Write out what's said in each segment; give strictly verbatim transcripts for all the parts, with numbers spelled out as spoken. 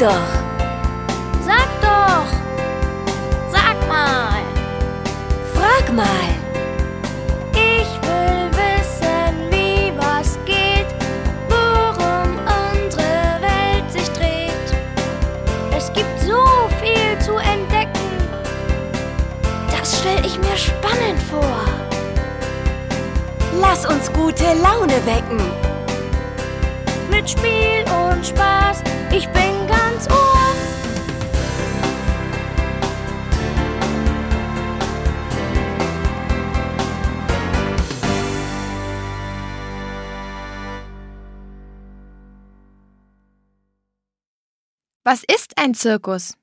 doch. Sag doch. Sag mal. Frag mal. Ich will wissen, wie was geht, worum unsere Welt sich dreht. Es gibt so viel zu entdecken. Das stell ich mir spannend vor. Lass uns gute Laune wecken. Mit Spiel und Spaß, ich bin ganz Ohr. Was ist ein Zirkus?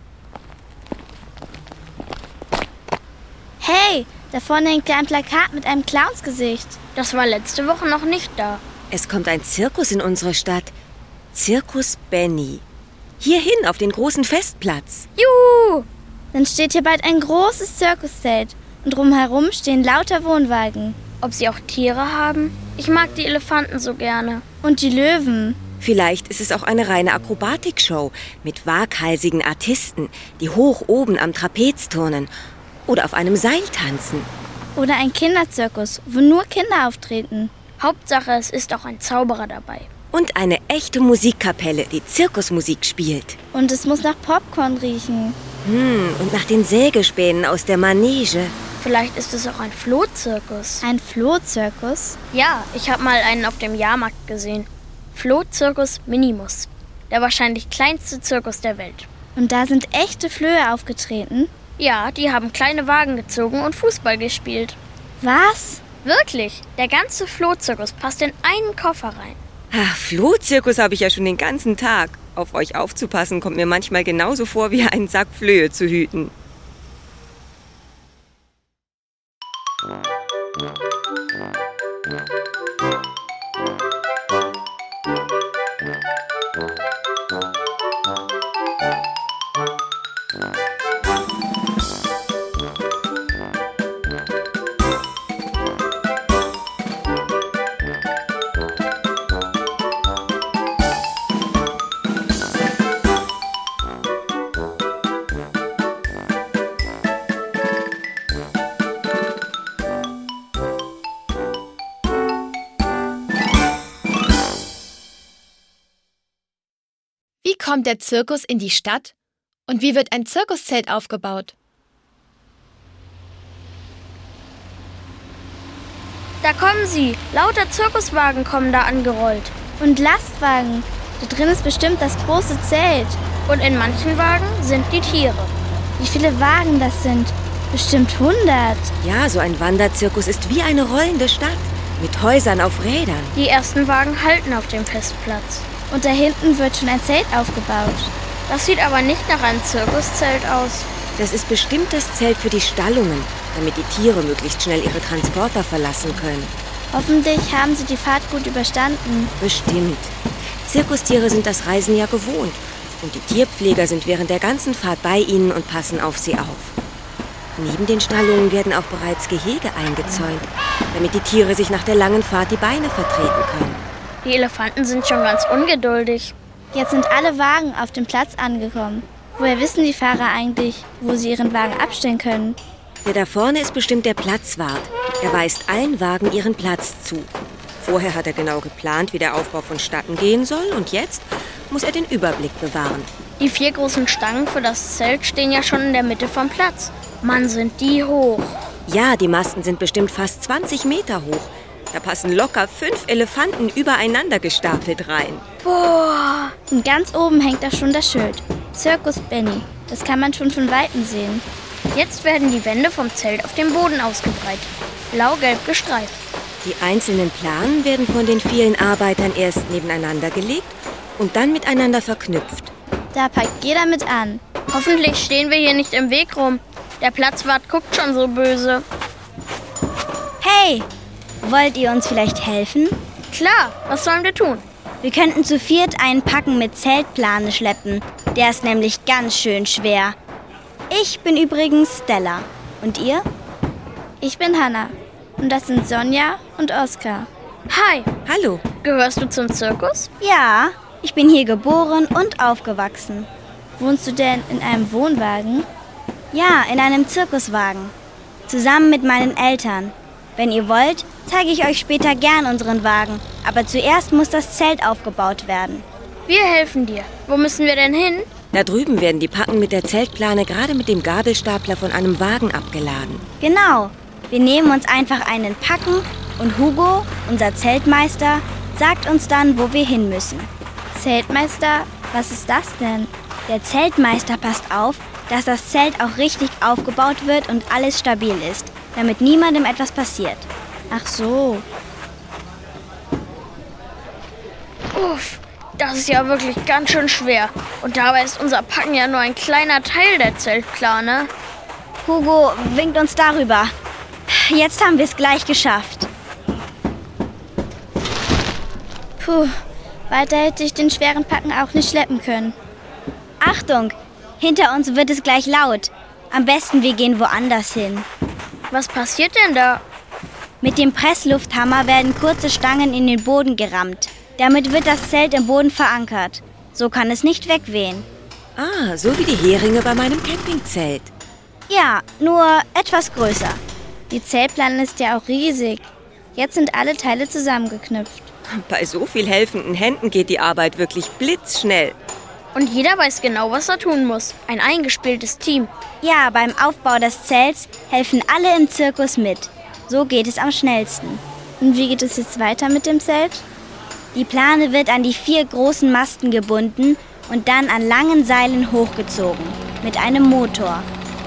Hey, da vorne hängt ja ein Plakat mit einem Clownsgesicht. Das war letzte Woche noch nicht da. Es kommt ein Zirkus in unsere Stadt. Zirkus Benny. Hierhin auf den großen Festplatz. Juhu! Dann steht hier bald ein großes Zirkuszelt und drumherum stehen lauter Wohnwagen. Ob sie auch Tiere haben? Ich mag die Elefanten so gerne. Und die Löwen. Vielleicht ist es auch eine reine Akrobatikshow mit waghalsigen Artisten, die hoch oben am Trapez turnen oder auf einem Seil tanzen. Oder ein Kinderzirkus, wo nur Kinder auftreten. Hauptsache, es ist auch ein Zauberer dabei. Und eine echte Musikkapelle, die Zirkusmusik spielt. Und es muss nach Popcorn riechen. Hm, und nach den Sägespänen aus der Manege. Vielleicht ist es auch ein Flohzirkus. Ein Flohzirkus? Ja, ich habe mal einen auf dem Jahrmarkt gesehen. Flohzirkus Minimus. Der wahrscheinlich kleinste Zirkus der Welt. Und da sind echte Flöhe aufgetreten? Ja, die haben kleine Wagen gezogen und Fußball gespielt. Was? Wirklich, der ganze Flohzirkus passt in einen Koffer rein. Ach, Flohzirkus habe ich ja schon den ganzen Tag. Auf euch aufzupassen kommt mir manchmal genauso vor, wie einen Sack Flöhe zu hüten. Wie kommt der Zirkus in die Stadt? Und wie wird ein Zirkuszelt aufgebaut? Da kommen sie. Lauter Zirkuswagen kommen da angerollt. Und Lastwagen. Da drin ist bestimmt das große Zelt. Und in manchen Wagen sind die Tiere. Wie viele Wagen das sind? Bestimmt hundert. Ja, so ein Wanderzirkus ist wie eine rollende Stadt. Mit Häusern auf Rädern. Die ersten Wagen halten auf dem Festplatz. Und da hinten wird schon ein Zelt aufgebaut. Das sieht aber nicht nach einem Zirkuszelt aus. Das ist bestimmt das Zelt für die Stallungen, damit die Tiere möglichst schnell ihre Transporter verlassen können. Hoffentlich haben sie die Fahrt gut überstanden. Bestimmt. Zirkustiere sind das Reisen ja gewohnt. Und die Tierpfleger sind während der ganzen Fahrt bei ihnen und passen auf sie auf. Neben den Stallungen werden auch bereits Gehege eingezäunt, damit die Tiere sich nach der langen Fahrt die Beine vertreten können. Die Elefanten sind schon ganz ungeduldig. Jetzt sind alle Wagen auf dem Platz angekommen. Woher wissen die Fahrer eigentlich, wo sie ihren Wagen abstellen können? Der da vorne ist bestimmt der Platzwart. Er weist allen Wagen ihren Platz zu. Vorher hat er genau geplant, wie der Aufbau vonstatten gehen soll. Und jetzt muss er den Überblick bewahren. Die vier großen Stangen für das Zelt stehen ja schon in der Mitte vom Platz. Mann, sind die hoch. Ja, die Masten sind bestimmt fast zwanzig Meter hoch. Da passen locker fünf Elefanten übereinander gestapelt rein. Boah! Und ganz oben hängt da schon das Schild. Zirkus Benny. Das kann man schon von Weitem sehen. Jetzt werden die Wände vom Zelt auf dem Boden ausgebreitet. Blau-gelb gestreift. Die einzelnen Planen werden von den vielen Arbeitern erst nebeneinander gelegt und dann miteinander verknüpft. Da packt jeder mit an. Hoffentlich stehen wir hier nicht im Weg rum. Der Platzwart guckt schon so böse. Hey! Wollt ihr uns vielleicht helfen? Klar, was sollen wir tun? Wir könnten zu viert einen Packen mit Zeltplane schleppen. Der ist nämlich ganz schön schwer. Ich bin übrigens Stella. Und ihr? Ich bin Hannah. Und das sind Sonja und Oskar. Hi. Hallo. Gehörst du zum Zirkus? Ja, Ich bin hier geboren und aufgewachsen. Wohnst du denn in einem Wohnwagen? Ja, in einem Zirkuswagen. Zusammen mit meinen Eltern. Wenn ihr wollt, zeige ich euch später gern unseren Wagen. Aber zuerst muss das Zelt aufgebaut werden. Wir helfen dir. Wo müssen wir denn hin? Da drüben werden die Packen mit der Zeltplane gerade mit dem Gabelstapler von einem Wagen abgeladen. Genau. Wir nehmen uns einfach einen Packen und Hugo, unser Zeltmeister, sagt uns dann, wo wir hin müssen. Zeltmeister, was ist das denn? Der Zeltmeister passt auf, dass das Zelt auch richtig aufgebaut wird und alles stabil ist, damit niemandem etwas passiert. Ach so. Uff, das ist ja wirklich ganz schön schwer. Und dabei ist unser Packen ja nur ein kleiner Teil der Zeltplane. Hugo winkt uns darüber. Jetzt haben wir es gleich geschafft. Puh, weiter hätte ich den schweren Packen auch nicht schleppen können. Achtung, hinter uns wird es gleich laut. Am besten wir gehen woanders hin. Was passiert denn da? Mit dem Presslufthammer werden kurze Stangen in den Boden gerammt. Damit wird das Zelt im Boden verankert. So kann es nicht wegwehen. Ah, so wie die Heringe bei meinem Campingzelt. Ja, nur etwas größer. Die Zeltplane ist ja auch riesig. Jetzt sind alle Teile zusammengeknüpft. Bei so viel helfenden Händen geht die Arbeit wirklich blitzschnell. Und jeder weiß genau, was er tun muss. Ein eingespieltes Team. Ja, beim Aufbau des Zelts helfen alle im Zirkus mit. So geht es am schnellsten. Und wie geht es jetzt weiter mit dem Zelt? Die Plane wird an die vier großen Masten gebunden und dann an langen Seilen hochgezogen. Mit einem Motor.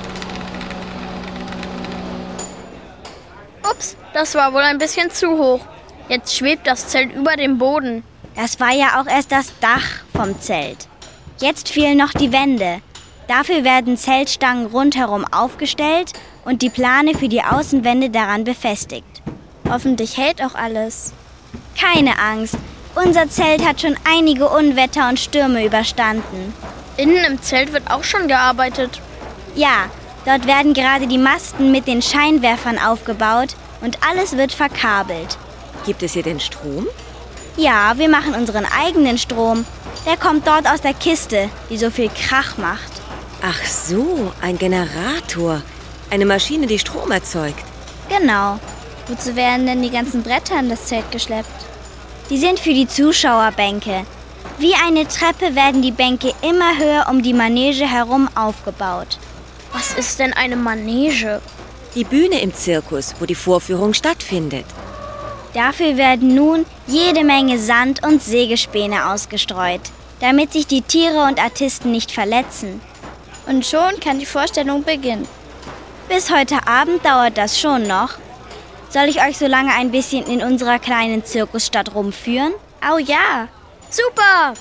Ups, das war wohl ein bisschen zu hoch. Jetzt schwebt das Zelt über dem Boden. Das war ja auch erst das Dach vom Zelt. Jetzt fehlen noch die Wände. Dafür werden Zeltstangen rundherum aufgestellt und die Plane für die Außenwände daran befestigt. Hoffentlich hält auch alles. Keine Angst, unser Zelt hat schon einige Unwetter und Stürme überstanden. Innen im Zelt wird auch schon gearbeitet. Ja, dort werden gerade die Masten mit den Scheinwerfern aufgebaut und alles wird verkabelt. Gibt es hier denn Strom? Ja, wir machen unseren eigenen Strom. Der kommt dort aus der Kiste, die so viel Krach macht. Ach so, ein Generator. Eine Maschine, die Strom erzeugt. Genau. Wozu werden denn die ganzen Bretter in das Zelt geschleppt? Die sind für die Zuschauerbänke. Wie eine Treppe werden die Bänke immer höher um die Manege herum aufgebaut. Was ist denn eine Manege? Die Bühne im Zirkus, wo die Vorführung stattfindet. Dafür werden nun jede Menge Sand und Sägespäne ausgestreut, damit sich die Tiere und Artisten nicht verletzen. Und schon kann die Vorstellung beginnen. Bis heute Abend dauert das schon noch. Soll ich euch so lange ein bisschen in unserer kleinen Zirkusstadt rumführen? Oh ja! Super!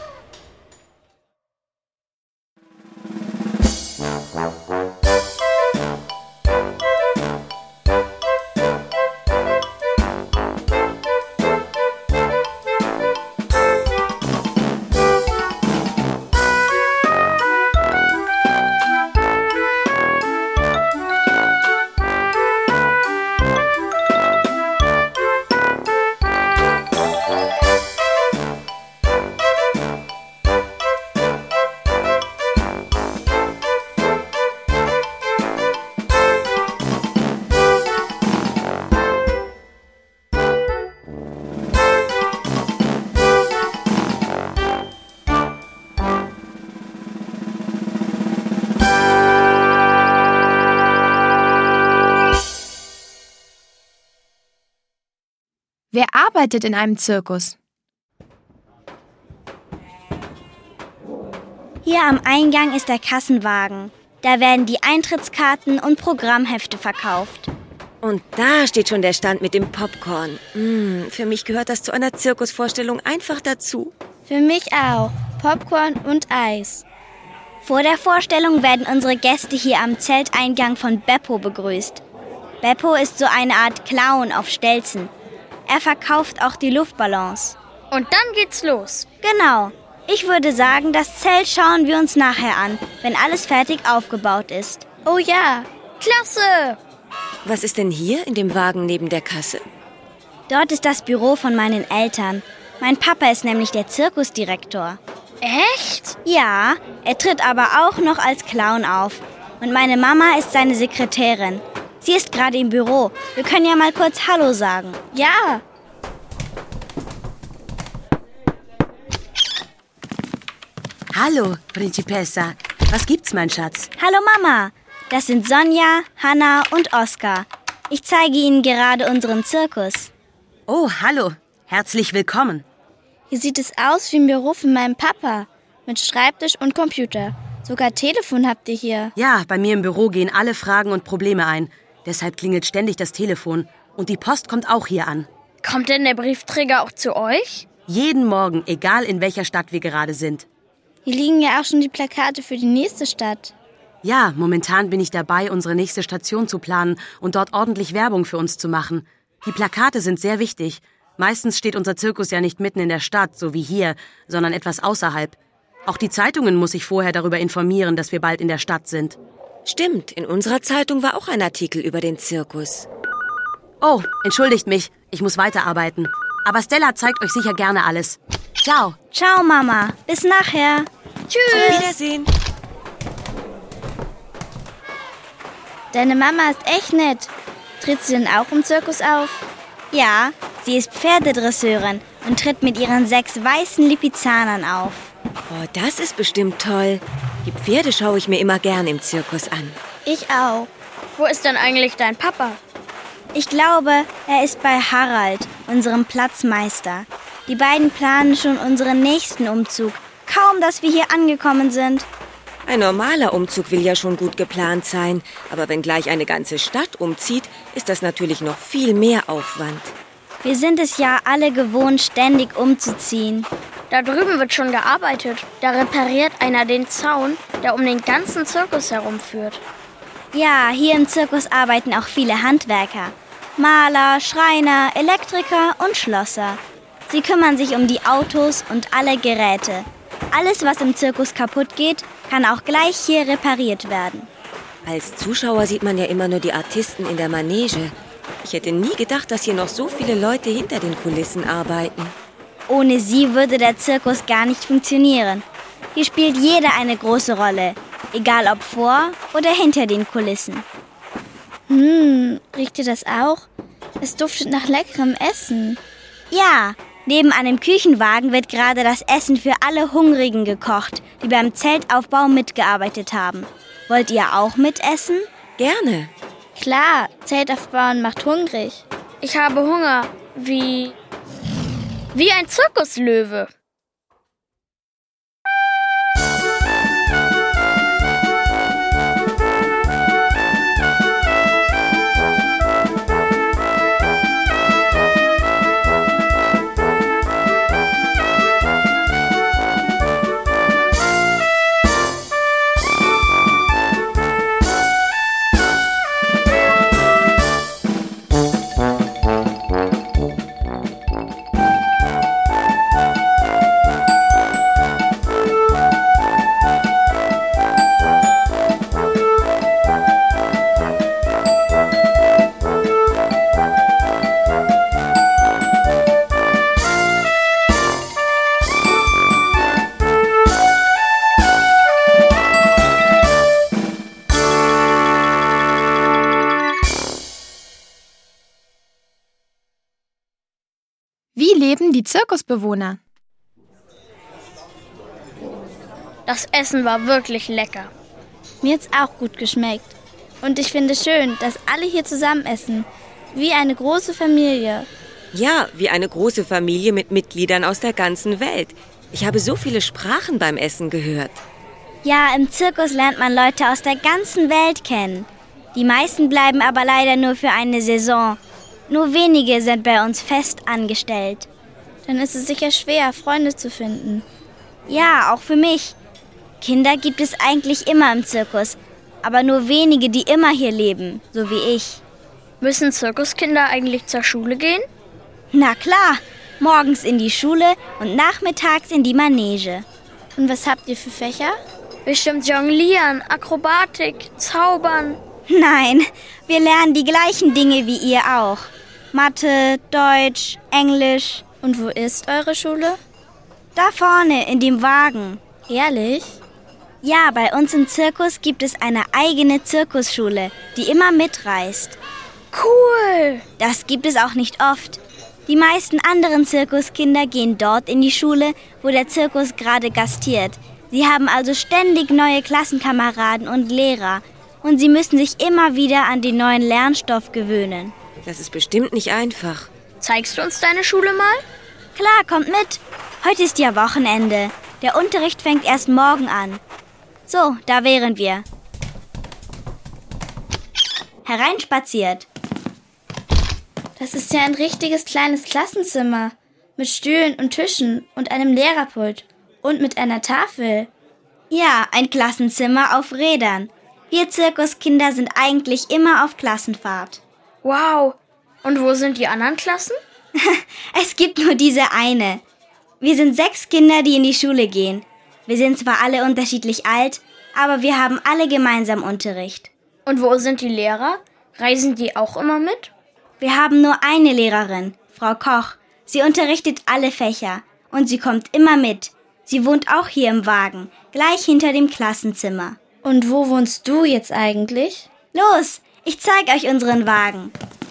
Wer arbeitet in einem Zirkus? Hier am Eingang ist der Kassenwagen. Da werden die Eintrittskarten und Programmhefte verkauft. Und da steht schon der Stand mit dem Popcorn. Mm, für mich gehört das zu einer Zirkusvorstellung einfach dazu. Für mich auch. Popcorn und Eis. Vor der Vorstellung werden unsere Gäste hier am Zelteingang von Beppo begrüßt. Beppo ist so eine Art Clown auf Stelzen. Er verkauft auch die Luftballons. Und dann geht's los. Genau. Ich würde sagen, das Zelt schauen wir uns nachher an, wenn alles fertig aufgebaut ist. Oh ja, Klasse! Was ist denn hier in dem Wagen neben der Kasse? Dort ist das Büro von meinen Eltern. Mein Papa ist nämlich der Zirkusdirektor. Echt? Ja, er tritt aber auch noch als Clown auf. Und meine Mama ist seine Sekretärin. Sie ist gerade im Büro. Wir können ja mal kurz Hallo sagen. Ja. Hallo, Principessa. Was gibt's, mein Schatz? Hallo Mama. Das sind Sonja, Hanna und Oskar. Ich zeige Ihnen gerade unseren Zirkus. Oh, hallo. Herzlich willkommen. Hier sieht es aus wie im Büro von meinem Papa. Mit Schreibtisch und Computer. Sogar Telefon habt ihr hier. Ja, bei mir im Büro gehen alle Fragen und Probleme ein. Deshalb klingelt ständig das Telefon. Und die Post kommt auch hier an. Kommt denn der Briefträger auch zu euch? Jeden Morgen, egal in welcher Stadt wir gerade sind. Hier liegen ja auch schon die Plakate für die nächste Stadt. Ja, momentan bin ich dabei, unsere nächste Station zu planen und dort ordentlich Werbung für uns zu machen. Die Plakate sind sehr wichtig. Meistens steht unser Zirkus ja nicht mitten in der Stadt, so wie hier, sondern etwas außerhalb. Auch die Zeitungen muss ich vorher darüber informieren, dass wir bald in der Stadt sind. Stimmt, in unserer Zeitung war auch ein Artikel über den Zirkus. Oh, entschuldigt mich, ich muss weiterarbeiten. Aber Stella zeigt euch sicher gerne alles. Ciao. Ciao, Mama. Bis nachher. Tschüss. Auf Wiedersehen. Deine Mama ist echt nett. Tritt sie denn auch im Zirkus auf? Ja, sie ist Pferdedresseurin und tritt mit ihren sechs weißen Lipizanern auf. Oh, das ist bestimmt toll. Die Pferde schaue ich mir immer gern im Zirkus an. Ich auch. Wo ist denn eigentlich dein Papa? Ich glaube, er ist bei Harald, unserem Platzmeister. Die beiden planen schon unseren nächsten Umzug. Kaum, dass wir hier angekommen sind. Ein normaler Umzug will ja schon gut geplant sein. Aber wenn gleich eine ganze Stadt umzieht, ist das natürlich noch viel mehr Aufwand. Wir sind es ja alle gewohnt, ständig umzuziehen. Da drüben wird schon gearbeitet. Da repariert einer den Zaun, der um den ganzen Zirkus herumführt. Ja, hier im Zirkus arbeiten auch viele Handwerker. Maler, Schreiner, Elektriker und Schlosser. Sie kümmern sich um die Autos und alle Geräte. Alles, was im Zirkus kaputt geht, kann auch gleich hier repariert werden. Als Zuschauer sieht man ja immer nur die Artisten in der Manege. Ich hätte nie gedacht, dass hier noch so viele Leute hinter den Kulissen arbeiten. Ohne sie würde der Zirkus gar nicht funktionieren. Hier spielt jeder eine große Rolle, egal ob vor oder hinter den Kulissen. Hm, riecht ihr das auch? Es duftet nach leckerem Essen. Ja, neben einem Küchenwagen wird gerade das Essen für alle Hungrigen gekocht, die beim Zeltaufbau mitgearbeitet haben. Wollt ihr auch mitessen? Gerne. Klar, Zelt aufbauen macht hungrig. Ich habe Hunger, wie... wie ein Zirkuslöwe. Wie leben die Zirkusbewohner? Das Essen war wirklich lecker. Mir hat's auch gut geschmeckt. Und ich finde schön, dass alle hier zusammen essen. Wie eine große Familie. Ja, wie eine große Familie mit Mitgliedern aus der ganzen Welt. Ich habe so viele Sprachen beim Essen gehört. Ja, im Zirkus lernt man Leute aus der ganzen Welt kennen. Die meisten bleiben aber leider nur für eine Saison. Nur wenige sind bei uns fest angestellt. Dann ist es sicher schwer, Freunde zu finden. Ja, auch für mich. Kinder gibt es eigentlich immer im Zirkus, aber nur wenige, die immer hier leben, so wie ich. Müssen Zirkuskinder eigentlich zur Schule gehen? Na klar, morgens in die Schule und nachmittags in die Manege. Und was habt ihr für Fächer? Bestimmt Jonglieren, Akrobatik, Zaubern. Nein, wir lernen die gleichen Dinge wie ihr auch. Mathe, Deutsch, Englisch. Und wo ist eure Schule? Da vorne, in dem Wagen. Ehrlich? Ja, bei uns im Zirkus gibt es eine eigene Zirkusschule, die immer mitreist. Cool! Das gibt es auch nicht oft. Die meisten anderen Zirkuskinder gehen dort in die Schule, wo der Zirkus gerade gastiert. Sie haben also ständig neue Klassenkameraden und Lehrer. Und sie müssen sich immer wieder an den neuen Lernstoff gewöhnen. Das ist bestimmt nicht einfach. Zeigst du uns deine Schule mal? Klar, kommt mit. Heute ist ja Wochenende. Der Unterricht fängt erst morgen an. So, da wären wir. Hereinspaziert. Das ist ja ein richtiges kleines Klassenzimmer. Mit Stühlen und Tischen und einem Lehrerpult. Und mit einer Tafel. Ja, ein Klassenzimmer auf Rädern. Wir Zirkuskinder sind eigentlich immer auf Klassenfahrt. Wow! Und wo sind die anderen Klassen? Es gibt nur diese eine. Wir sind sechs Kinder, die in die Schule gehen. Wir sind zwar alle unterschiedlich alt, aber wir haben alle gemeinsam Unterricht. Und wo sind die Lehrer? Reisen die auch immer mit? Wir haben nur eine Lehrerin, Frau Koch. Sie unterrichtet alle Fächer und sie kommt immer mit. Sie wohnt auch hier im Wagen, gleich hinter dem Klassenzimmer. Und wo wohnst du jetzt eigentlich? Los, ich zeige euch unseren Wagen.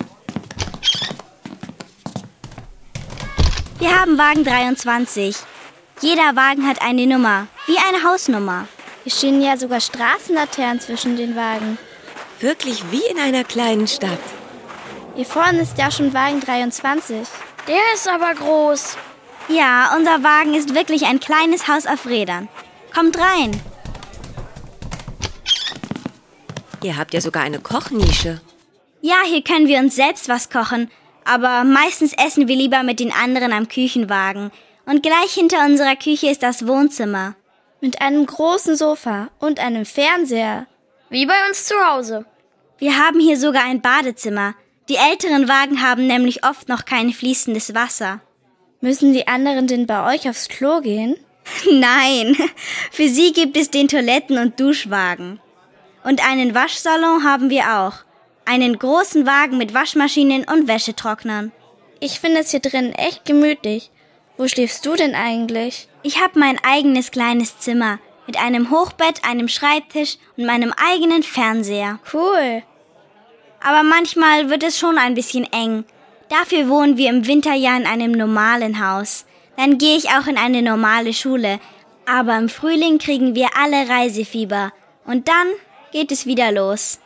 Wir haben Wagen dreiundzwanzig. Jeder Wagen hat eine Nummer, wie eine Hausnummer. Hier stehen ja sogar Straßenlaternen zwischen den Wagen. Wirklich wie in einer kleinen Stadt. Hier vorne ist ja schon Wagen dreiundzwanzig. Der ist aber groß. Ja, unser Wagen ist wirklich ein kleines Haus auf Rädern. Kommt rein. Ihr habt ja sogar eine Kochnische. Ja, hier können wir uns selbst was kochen. Aber meistens essen wir lieber mit den anderen am Küchenwagen. Und gleich hinter unserer Küche ist das Wohnzimmer. Mit einem großen Sofa und einem Fernseher. Wie bei uns zu Hause. Wir haben hier sogar ein Badezimmer. Die älteren Wagen haben nämlich oft noch kein fließendes Wasser. Müssen die anderen denn bei euch aufs Klo gehen? Nein, für sie gibt es den Toiletten- und Duschwagen. Und einen Waschsalon haben wir auch. Einen großen Wagen mit Waschmaschinen und Wäschetrocknern. Ich finde es hier drin echt gemütlich. Wo schläfst du denn eigentlich? Ich habe mein eigenes kleines Zimmer mit einem Hochbett, einem Schreibtisch und meinem eigenen Fernseher. Cool. Aber manchmal wird es schon ein bisschen eng. Dafür wohnen wir im Winter ja in einem normalen Haus. Dann gehe ich auch in eine normale Schule. Aber im Frühling kriegen wir alle Reisefieber. Und dann geht es wieder los.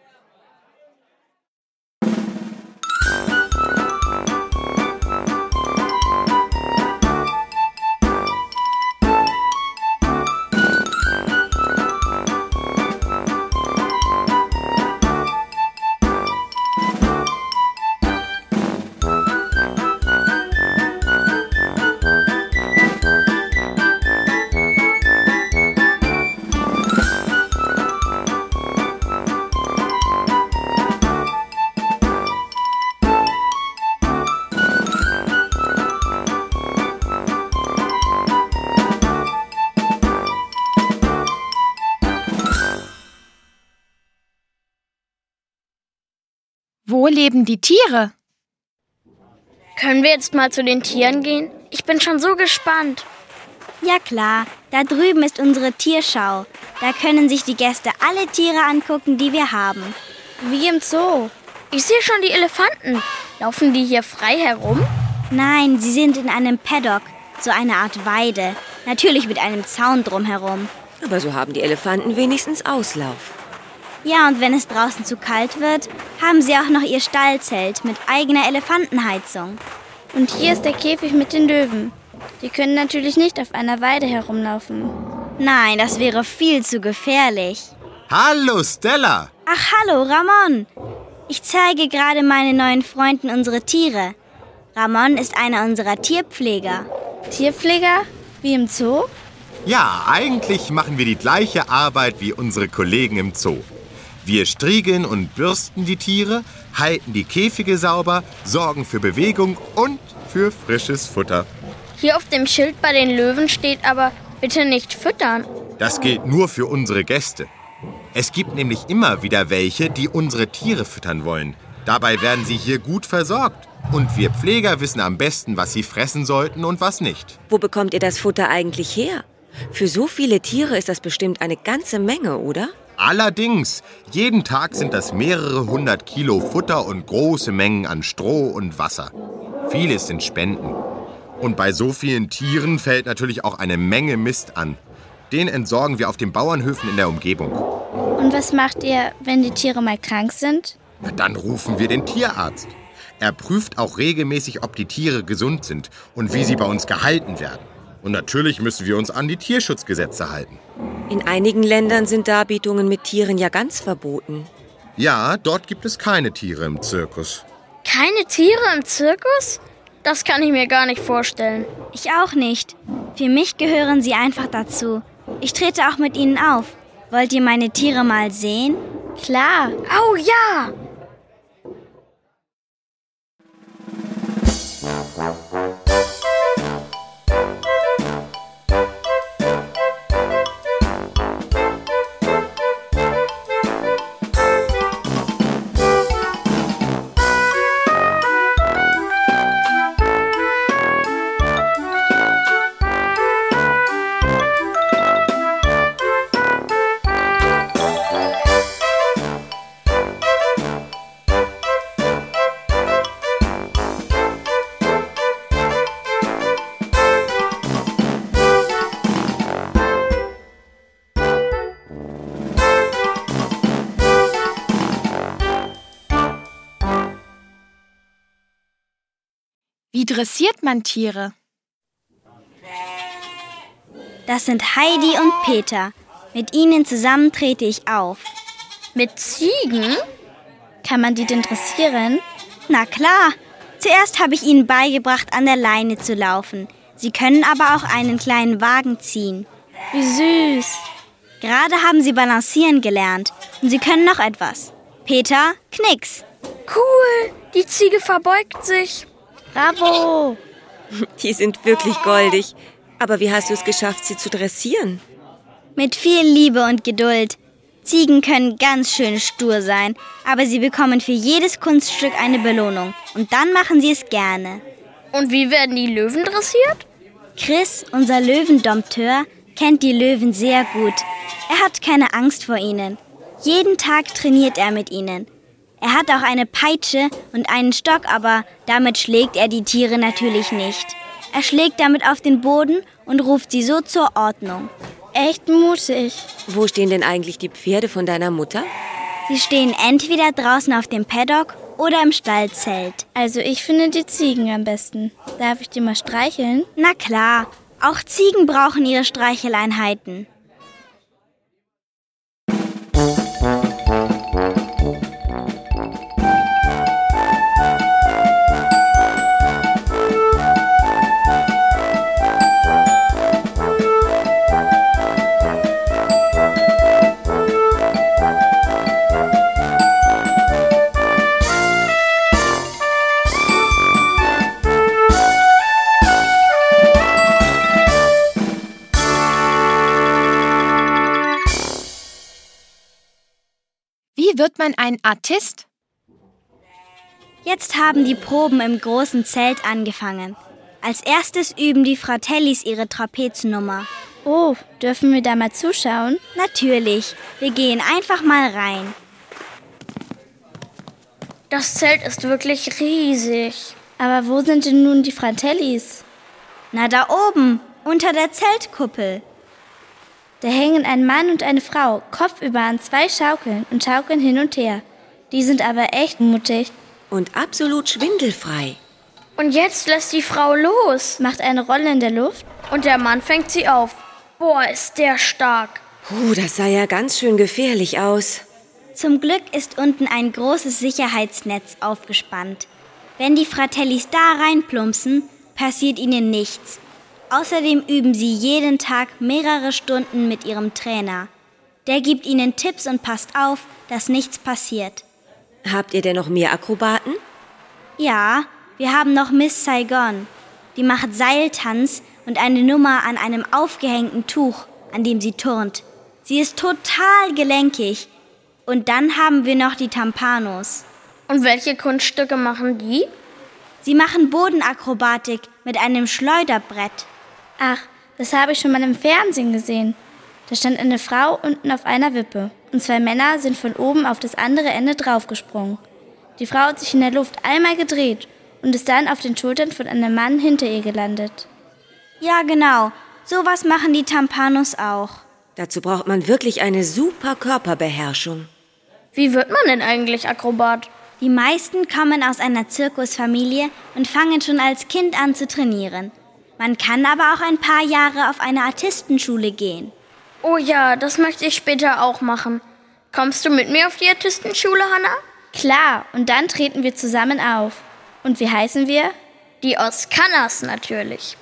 Wo leben die Tiere? Können wir jetzt mal zu den Tieren gehen? Ich bin schon so gespannt. Ja klar, da drüben ist unsere Tierschau. Da können sich die Gäste alle Tiere angucken, die wir haben. Wie im Zoo. Ich sehe schon die Elefanten. Laufen die hier frei herum? Nein, sie sind in einem Paddock, so eine Art Weide. Natürlich mit einem Zaun drumherum. Aber so haben die Elefanten wenigstens Auslauf. Ja, und wenn es draußen zu kalt wird, haben sie auch noch ihr Stallzelt mit eigener Elefantenheizung. Und hier ist der Käfig mit den Löwen. Die können natürlich nicht auf einer Weide herumlaufen. Nein, das wäre viel zu gefährlich. Hallo, Stella! Ach, hallo, Ramon. Ich zeige gerade meinen neuen Freunden unsere Tiere. Ramon ist einer unserer Tierpfleger. Tierpfleger? Wie im Zoo? Ja, eigentlich machen wir die gleiche Arbeit wie unsere Kollegen im Zoo. Wir striegeln und bürsten die Tiere, halten die Käfige sauber, sorgen für Bewegung und für frisches Futter. Hier auf dem Schild bei den Löwen steht aber, bitte nicht füttern. Das gilt nur für unsere Gäste. Es gibt nämlich immer wieder welche, die unsere Tiere füttern wollen. Dabei werden sie hier gut versorgt. Und wir Pfleger wissen am besten, was sie fressen sollten und was nicht. Wo bekommt ihr das Futter eigentlich her? Für so viele Tiere ist das bestimmt eine ganze Menge, oder? Allerdings, jeden Tag sind das mehrere hundert Kilo Futter und große Mengen an Stroh und Wasser. Vieles sind Spenden. Und bei so vielen Tieren fällt natürlich auch eine Menge Mist an. Den entsorgen wir auf den Bauernhöfen in der Umgebung. Und was macht ihr, wenn die Tiere mal krank sind? Na, dann rufen wir den Tierarzt. Er prüft auch regelmäßig, ob die Tiere gesund sind und wie sie bei uns gehalten werden. Und natürlich müssen wir uns an die Tierschutzgesetze halten. In einigen Ländern sind Darbietungen mit Tieren ja ganz verboten. Ja, dort gibt es keine Tiere im Zirkus. Keine Tiere im Zirkus? Das kann ich mir gar nicht vorstellen. Ich auch nicht. Für mich gehören sie einfach dazu. Ich trete auch mit ihnen auf. Wollt ihr meine Tiere mal sehen? Klar. Oh ja! Wie dressiert man Tiere? Das sind Heidi und Peter. Mit ihnen zusammen trete ich auf. Mit Ziegen? Kann man die denn dressieren? Na klar. Zuerst habe ich ihnen beigebracht, an der Leine zu laufen. Sie können aber auch einen kleinen Wagen ziehen. Wie süß. Gerade haben sie balancieren gelernt. Und sie können noch etwas. Peter, Knicks. Cool, die Ziege verbeugt sich. Bravo! Die sind wirklich goldig. Aber wie hast du es geschafft, sie zu dressieren? Mit viel Liebe und Geduld. Ziegen können ganz schön stur sein, aber sie bekommen für jedes Kunststück eine Belohnung. Und dann machen sie es gerne. Und wie werden die Löwen dressiert? Chris, unser Löwendompteur, kennt die Löwen sehr gut. Er hat keine Angst vor ihnen. Jeden Tag trainiert er mit ihnen. Er hat auch eine Peitsche und einen Stock, aber damit schlägt er die Tiere natürlich nicht. Er schlägt damit auf den Boden und ruft sie so zur Ordnung. Echt mutig. Wo stehen denn eigentlich die Pferde von deiner Mutter? Sie stehen entweder draußen auf dem Paddock oder im Stallzelt. Also ich finde die Ziegen am besten. Darf ich die mal streicheln? Na klar, auch Ziegen brauchen ihre Streicheleinheiten. Wie wird man ein Artist? Jetzt haben die Proben im großen Zelt angefangen. Als erstes üben die Fratellis ihre Trapeznummer. Oh, dürfen wir da mal zuschauen? Natürlich, wir gehen einfach mal rein. Das Zelt ist wirklich riesig. Aber wo sind denn nun die Fratellis? Na, da oben, unter der Zeltkuppel. Da hängen ein Mann und eine Frau kopfüber an zwei Schaukeln und schaukeln hin und her. Die sind aber echt mutig. Und absolut schwindelfrei. Und jetzt lässt die Frau los. Macht eine Rolle in der Luft. Und der Mann fängt sie auf. Boah, ist der stark. Puh, das sah ja ganz schön gefährlich aus. Zum Glück ist unten ein großes Sicherheitsnetz aufgespannt. Wenn die Fratellis da reinplumpsen, passiert ihnen nichts. Außerdem üben sie jeden Tag mehrere Stunden mit ihrem Trainer. Der gibt ihnen Tipps und passt auf, dass nichts passiert. Habt ihr denn noch mehr Akrobaten? Ja, wir haben noch Miss Saigon. Die macht Seiltanz und eine Nummer an einem aufgehängten Tuch, an dem sie turnt. Sie ist total gelenkig. Und dann haben wir noch die Tampanos. Und welche Kunststücke machen die? Sie machen Bodenakrobatik mit einem Schleuderbrett. Ach, das habe ich schon mal im Fernsehen gesehen. Da stand eine Frau unten auf einer Wippe und zwei Männer sind von oben auf das andere Ende draufgesprungen. Die Frau hat sich in der Luft einmal gedreht und ist dann auf den Schultern von einem Mann hinter ihr gelandet. Ja, genau. Sowas machen die Tampanos auch. Dazu braucht man wirklich eine super Körperbeherrschung. Wie wird man denn eigentlich Akrobat? Die meisten kommen aus einer Zirkusfamilie und fangen schon als Kind an zu trainieren. Man kann aber auch ein paar Jahre auf eine Artistenschule gehen. Oh ja, das möchte ich später auch machen. Kommst du mit mir auf die Artistenschule, Hanna? Klar, und dann treten wir zusammen auf. Und wie heißen wir? Die Oskanas natürlich.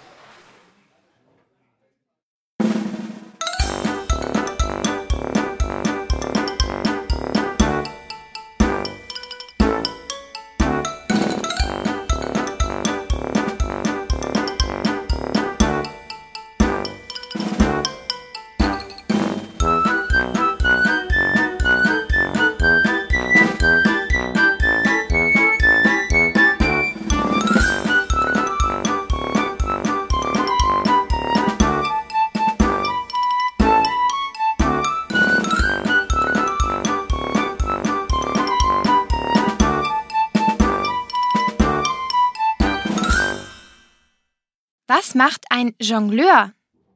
Was macht ein Jongleur?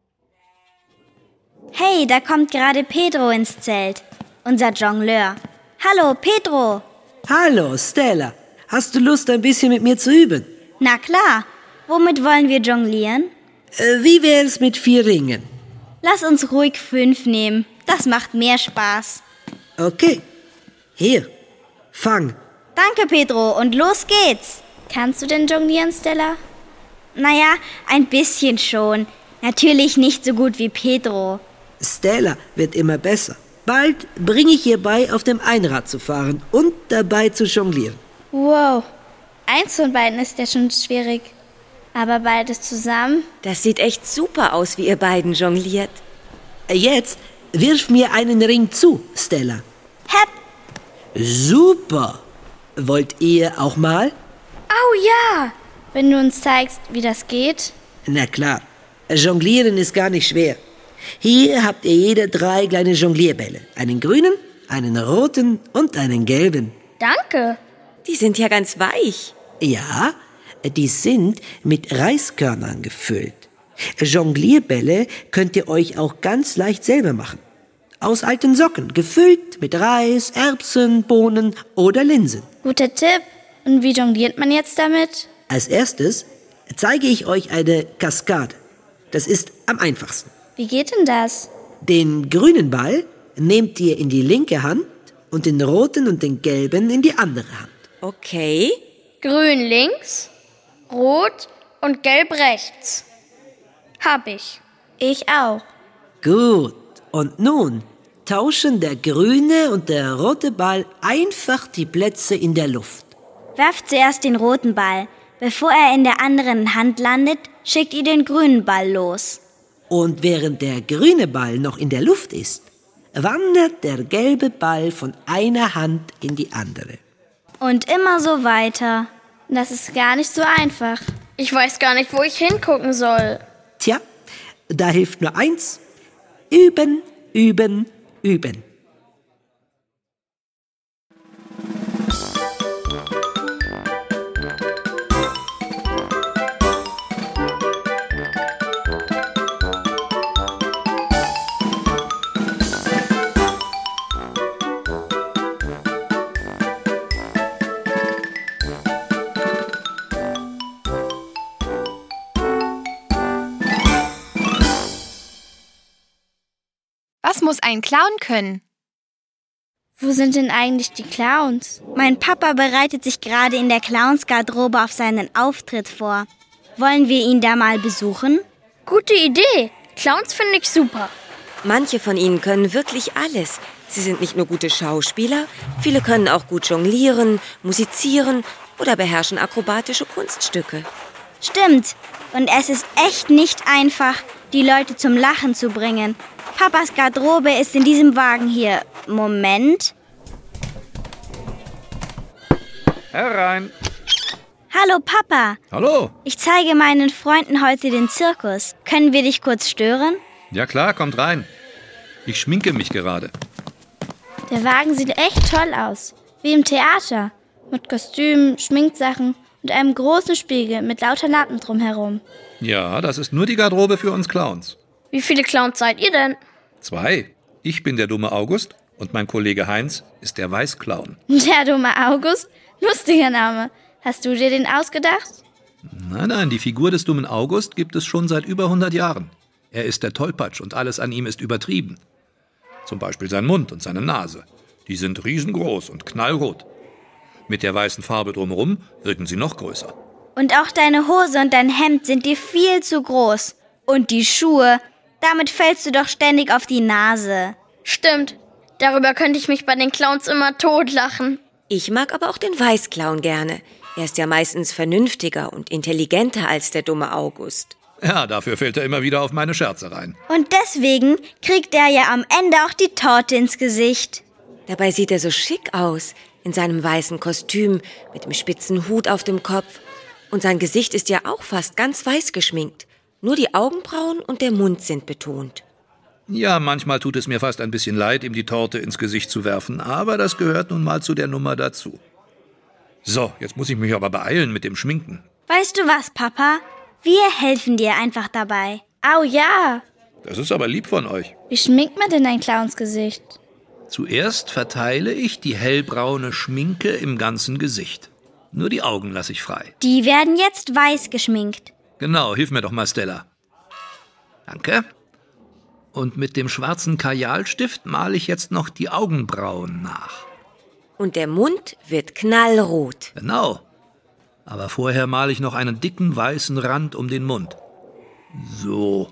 Hey, da kommt gerade Pedro ins Zelt, unser Jongleur. Hallo, Pedro. Hallo, Stella. Hast du Lust, ein bisschen mit mir zu üben? Na klar. Womit wollen wir jonglieren? Äh, wie wär's mit vier Ringen? Lass uns ruhig fünf nehmen. Das macht mehr Spaß. Okay. Hier, fang. Danke, Pedro, und los geht's. Kannst du denn jonglieren, Stella? Naja, ein bisschen schon. Natürlich nicht so gut wie Pedro. Stella wird immer besser. Bald bringe ich ihr bei, auf dem Einrad zu fahren und dabei zu jonglieren. Wow, eins von beiden ist ja schon schwierig. Aber beides zusammen? Das sieht echt super aus, wie ihr beiden jongliert. Jetzt wirf mir einen Ring zu, Stella. Hepp. Super. Wollt ihr auch mal? Oh ja! Wenn du uns zeigst, wie das geht. Na klar, Jonglieren ist gar nicht schwer. Hier habt ihr jeder drei kleine Jonglierbälle. Einen grünen, einen roten und einen gelben. Danke. Die sind ja ganz weich. Ja, die sind mit Reiskörnern gefüllt. Jonglierbälle könnt ihr euch auch ganz leicht selber machen. Aus alten Socken, gefüllt mit Reis, Erbsen, Bohnen oder Linsen. Guter Tipp. Und wie jongliert man jetzt damit? Als erstes zeige ich euch eine Kaskade. Das ist am einfachsten. Wie geht denn das? Den grünen Ball nehmt ihr in die linke Hand und den roten und den gelben in die andere Hand. Okay. Grün links, rot und gelb rechts. Hab ich. Ich auch. Gut. Und nun tauschen der grüne und der rote Ball einfach die Plätze in der Luft. Werft zuerst den roten Ball. Bevor er in der anderen Hand landet, schickt ihr den grünen Ball los. Und während der grüne Ball noch in der Luft ist, wandert der gelbe Ball von einer Hand in die andere. Und immer so weiter. Das ist gar nicht so einfach. Ich weiß gar nicht, wo ich hingucken soll. Tja, da hilft nur eins. Üben, üben, üben. Was muss ein Clown können? Wo sind denn eigentlich die Clowns? Mein Papa bereitet sich gerade in der Clownsgarderobe auf seinen Auftritt vor. Wollen wir ihn da mal besuchen? Gute Idee. Clowns finde ich super. Manche von ihnen können wirklich alles. Sie sind nicht nur gute Schauspieler, viele können auch gut jonglieren, musizieren oder beherrschen akrobatische Kunststücke. Stimmt. Und es ist echt nicht einfach, die Leute zum Lachen zu bringen. Papas Garderobe ist in diesem Wagen hier. Moment. Herein. Hallo Papa. Hallo. Ich zeige meinen Freunden heute den Zirkus. Können wir dich kurz stören? Ja klar, kommt rein. Ich schminke mich gerade. Der Wagen sieht echt toll aus. Wie im Theater. Mit Kostümen, Schminksachen und einem großen Spiegel mit lauter Lappen drumherum. Ja, das ist nur die Garderobe für uns Clowns. Wie viele Clowns seid ihr denn? Zwei. Ich bin der dumme August und mein Kollege Heinz ist der Weißclown. Der dumme August? Lustiger Name. Hast du dir den ausgedacht? Nein, nein, die Figur des dummen August gibt es schon seit über hundert Jahren. Er ist der Tollpatsch und alles an ihm ist übertrieben. Zum Beispiel sein Mund und seine Nase. Die sind riesengroß und knallrot. Mit der weißen Farbe drumherum wirken sie noch größer. Und auch deine Hose und dein Hemd sind dir viel zu groß. Und die Schuhe, damit fällst du doch ständig auf die Nase. Stimmt. Darüber könnte ich mich bei den Clowns immer totlachen. Ich mag aber auch den Weißclown gerne. Er ist ja meistens vernünftiger und intelligenter als der dumme August. Ja, dafür fällt er immer wieder auf meine Scherze rein. Und deswegen kriegt er ja am Ende auch die Torte ins Gesicht. Dabei sieht er so schick aus, in seinem weißen Kostüm, mit dem spitzen Hut auf dem Kopf. Und sein Gesicht ist ja auch fast ganz weiß geschminkt. Nur die Augenbrauen und der Mund sind betont. Ja, manchmal tut es mir fast ein bisschen leid, ihm die Torte ins Gesicht zu werfen, aber das gehört nun mal zu der Nummer dazu. So, jetzt muss ich mich aber beeilen mit dem Schminken. Weißt du was, Papa? Wir helfen dir einfach dabei. Au ja! Das ist aber lieb von euch. Wie schminkt man denn ein Clownsgesicht? Zuerst verteile ich die hellbraune Schminke im ganzen Gesicht. Nur die Augen lasse ich frei. Die werden jetzt weiß geschminkt. Genau, hilf mir doch mal, Stella. Danke. Und mit dem schwarzen Kajalstift male ich jetzt noch die Augenbrauen nach. Und der Mund wird knallrot. Genau. Aber vorher male ich noch einen dicken weißen Rand um den Mund. So.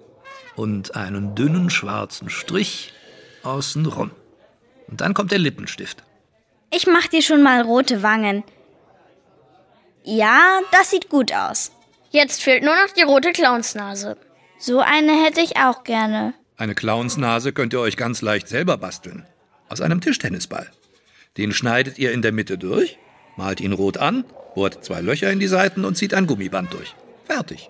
Und einen dünnen schwarzen Strich außenrum. Und dann kommt der Lippenstift. Ich mach dir schon mal rote Wangen. Ja, das sieht gut aus. Jetzt fehlt nur noch die rote Clownsnase. So eine hätte ich auch gerne. Eine Clownsnase könnt ihr euch ganz leicht selber basteln. Aus einem Tischtennisball. Den schneidet ihr in der Mitte durch, malt ihn rot an, bohrt zwei Löcher in die Seiten und zieht ein Gummiband durch. Fertig.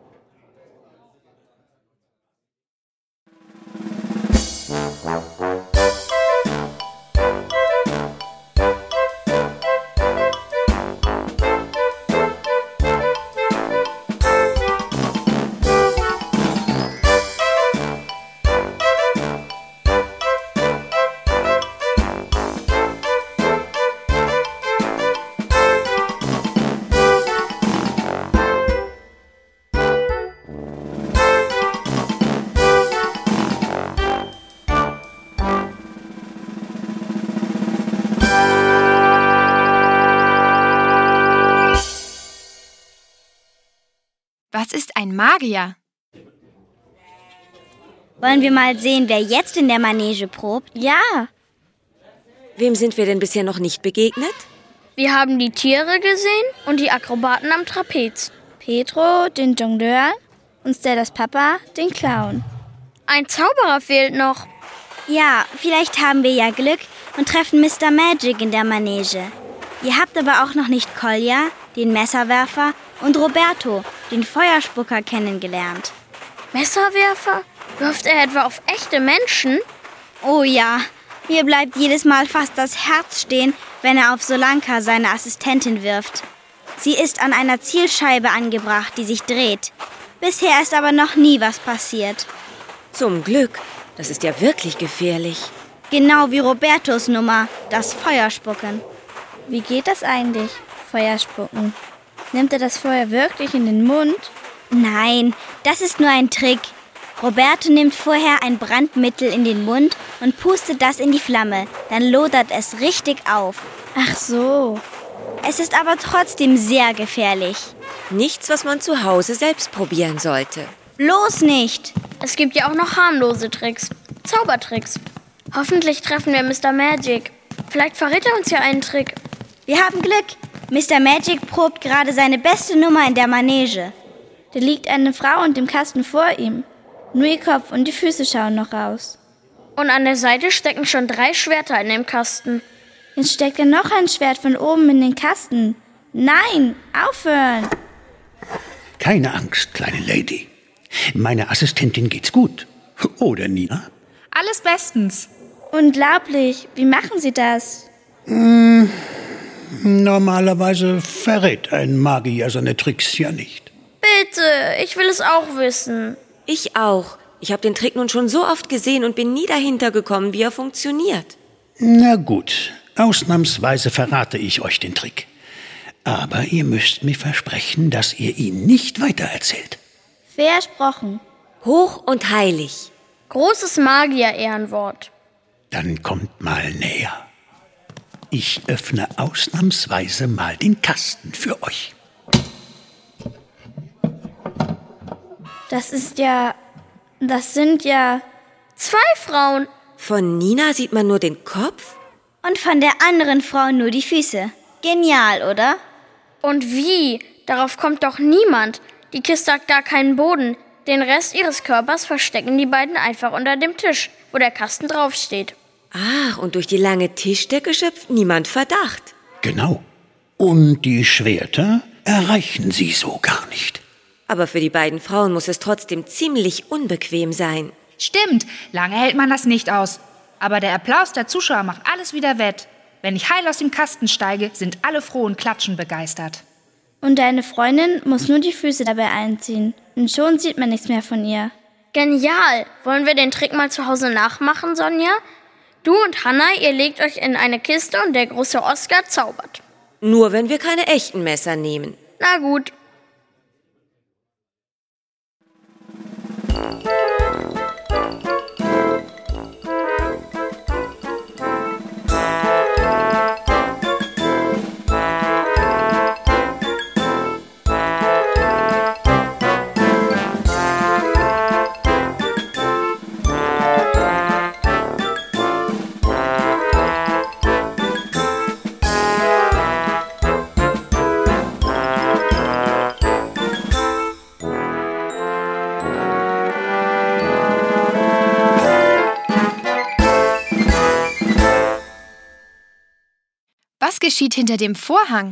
Was ist ein Magier? Wollen wir mal sehen, wer jetzt in der Manege probt? Ja. Wem sind wir denn bisher noch nicht begegnet? Wir haben die Tiere gesehen und die Akrobaten am Trapez. Pedro, den Jongleur, und Stellas Papa, den Clown. Ein Zauberer fehlt noch. Ja, vielleicht haben wir ja Glück und treffen Mister Magic in der Manege. Ihr habt aber auch noch nicht Kolja, den Messerwerfer, und Roberto, den Feuerspucker, kennengelernt. Messerwerfer? Wirft er etwa auf echte Menschen? Oh ja, mir bleibt jedes Mal fast das Herz stehen, wenn er auf Solanka, seine Assistentin, wirft. Sie ist an einer Zielscheibe angebracht, die sich dreht. Bisher ist aber noch nie was passiert. Zum Glück, das ist ja wirklich gefährlich. Genau wie Robertos Nummer, das Feuerspucken. Wie geht das eigentlich, Feuerspucken? Nimmt er das Feuer wirklich in den Mund? Nein, das ist nur ein Trick. Roberto nimmt vorher ein Brandmittel in den Mund und pustet das in die Flamme. Dann lodert es richtig auf. Ach so. Es ist aber trotzdem sehr gefährlich. Nichts, was man zu Hause selbst probieren sollte. Bloß nicht. Es gibt ja auch noch harmlose Tricks. Zaubertricks. Hoffentlich treffen wir Mister Magic. Vielleicht verrät er uns ja einen Trick. Wir haben Glück. Mister Magic probt gerade seine beste Nummer in der Manege. Da liegt eine Frau und dem Kasten vor ihm. Nur ihr Kopf und die Füße schauen noch raus. Und an der Seite stecken schon drei Schwerter in dem Kasten. Jetzt steckt ja noch ein Schwert von oben in den Kasten. Nein, aufhören. Keine Angst, kleine Lady. Meiner Assistentin geht's gut. Oder, Nina? Alles bestens. Unglaublich. Wie machen Sie das? Hm, normalerweise verrät ein Magier seine Tricks ja nicht. Bitte, ich will es auch wissen. Ich auch. Ich habe den Trick nun schon so oft gesehen und bin nie dahinter gekommen, wie er funktioniert. Na gut, ausnahmsweise verrate ich euch den Trick. Aber ihr müsst mir versprechen, dass ihr ihn nicht weitererzählt. Versprochen. Hoch und heilig. Großes Magier-Ehrenwort. Dann kommt mal näher. Ich öffne ausnahmsweise mal den Kasten für euch. Das ist ja... Das sind ja... Zwei Frauen. Von Nina sieht man nur den Kopf? Und von der anderen Frau nur die Füße. Genial, oder? Und wie? Darauf kommt doch niemand. Die Kiste hat gar keinen Boden. Den Rest ihres Körpers verstecken die beiden einfach unter dem Tisch, wo der Kasten draufsteht. Ach, und durch die lange Tischdecke schöpft niemand Verdacht. Genau. Und die Schwerter erreichen sie so gar nicht. Aber für die beiden Frauen muss es trotzdem ziemlich unbequem sein. Stimmt, lange hält man das nicht aus. Aber der Applaus der Zuschauer macht alles wieder wett. Wenn ich heil aus dem Kasten steige, sind alle froh und klatschen begeistert. Und deine Freundin muss nur die Füße dabei einziehen. Und schon sieht man nichts mehr von ihr. Genial! Wollen wir den Trick mal zu Hause nachmachen, Sonja? Du und Hanna, ihr legt euch in eine Kiste und der große Oscar zaubert. Nur wenn wir keine echten Messer nehmen. Na gut. Was geschieht hinter dem Vorhang?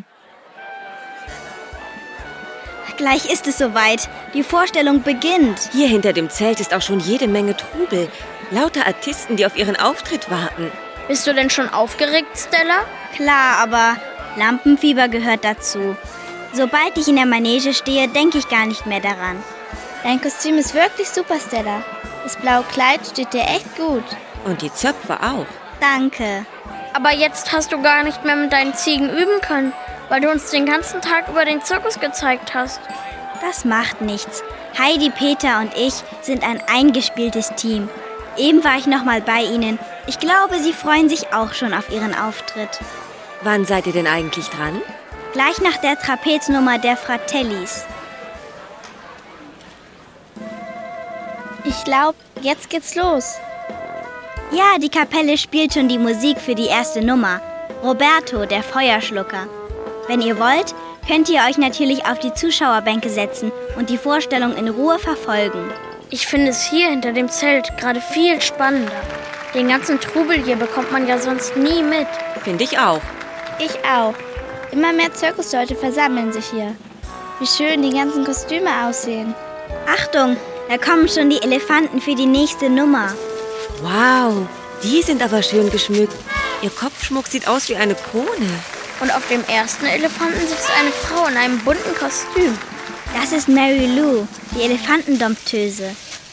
Gleich ist es soweit. Die Vorstellung beginnt. Hier hinter dem Zelt ist auch schon jede Menge Trubel. Lauter Artisten, die auf ihren Auftritt warten. Bist du denn schon aufgeregt, Stella? Klar, aber Lampenfieber gehört dazu. Sobald ich in der Manege stehe, denke ich gar nicht mehr daran. Dein Kostüm ist wirklich super, Stella. Das blaue Kleid steht dir echt gut. Und die Zöpfe auch. Danke. Aber jetzt hast du gar nicht mehr mit deinen Ziegen üben können, weil du uns den ganzen Tag über den Zirkus gezeigt hast. Das macht nichts. Heidi, Peter und ich sind ein eingespieltes Team. Eben war ich noch mal bei ihnen. Ich glaube, sie freuen sich auch schon auf ihren Auftritt. Wann seid ihr denn eigentlich dran? Gleich nach der Trapeznummer der Fratellis. Ich glaube, jetzt geht's los. Ja, die Kapelle spielt schon die Musik für die erste Nummer. Roberto, der Feuerschlucker. Wenn ihr wollt, könnt ihr euch natürlich auf die Zuschauerbänke setzen und die Vorstellung in Ruhe verfolgen. Ich finde es hier hinter dem Zelt gerade viel spannender. Den ganzen Trubel hier bekommt man ja sonst nie mit. Finde ich auch. Ich auch. Immer mehr Zirkusleute versammeln sich hier. Wie schön die ganzen Kostüme aussehen. Achtung, da kommen schon die Elefanten für die nächste Nummer. Wow, die sind aber schön geschmückt. Ihr Kopfschmuck sieht aus wie eine Krone. Und auf dem ersten Elefanten sitzt eine Frau in einem bunten Kostüm. Das ist Mary Lou, die Elefantendompteuse.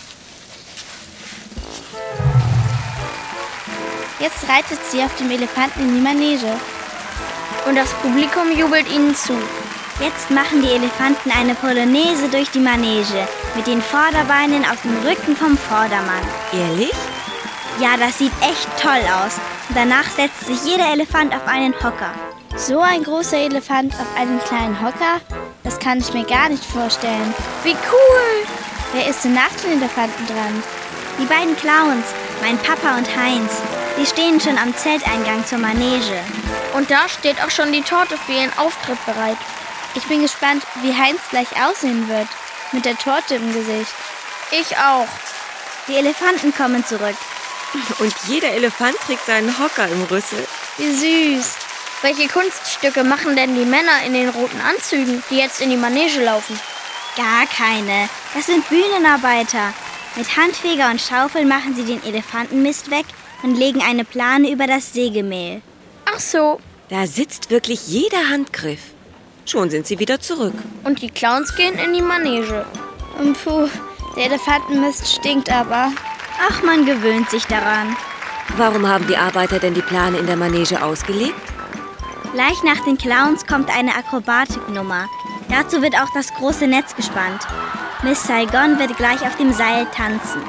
Jetzt reitet sie auf dem Elefanten in die Manege. Und das Publikum jubelt ihnen zu. Jetzt machen die Elefanten eine Polonaise durch die Manege mit den Vorderbeinen auf dem Rücken vom Vordermann. Ehrlich? Ja, das sieht echt toll aus. Und danach setzt sich jeder Elefant auf einen Hocker. So ein großer Elefant auf einem kleinen Hocker? Das kann ich mir gar nicht vorstellen. Wie cool! Wer ist denn nach den Elefanten dran? Die beiden Clowns, mein Papa und Heinz. Die stehen schon am Zelteingang zur Manege. Und da steht auch schon die Torte für ihren Auftritt bereit. Ich bin gespannt, wie Heinz gleich aussehen wird. Mit der Torte im Gesicht. Ich auch. Die Elefanten kommen zurück. Und jeder Elefant trägt seinen Hocker im Rüssel. Wie süß. Welche Kunststücke machen denn die Männer in den roten Anzügen, die jetzt in die Manege laufen? Gar keine. Das sind Bühnenarbeiter. Mit Handfeger und Schaufel machen sie den Elefantenmist weg und legen eine Plane über das Sägemehl. Ach so. Da sitzt wirklich jeder Handgriff. Schon sind sie wieder zurück. Und die Clowns gehen in die Manege. Und puh, der Elefantenmist stinkt aber. Ach, man gewöhnt sich daran. Warum haben die Arbeiter denn die Plane in der Manege ausgelegt? Gleich nach den Clowns kommt eine Akrobatiknummer. Dazu wird auch das große Netz gespannt. Miss Saigon wird gleich auf dem Seil tanzen.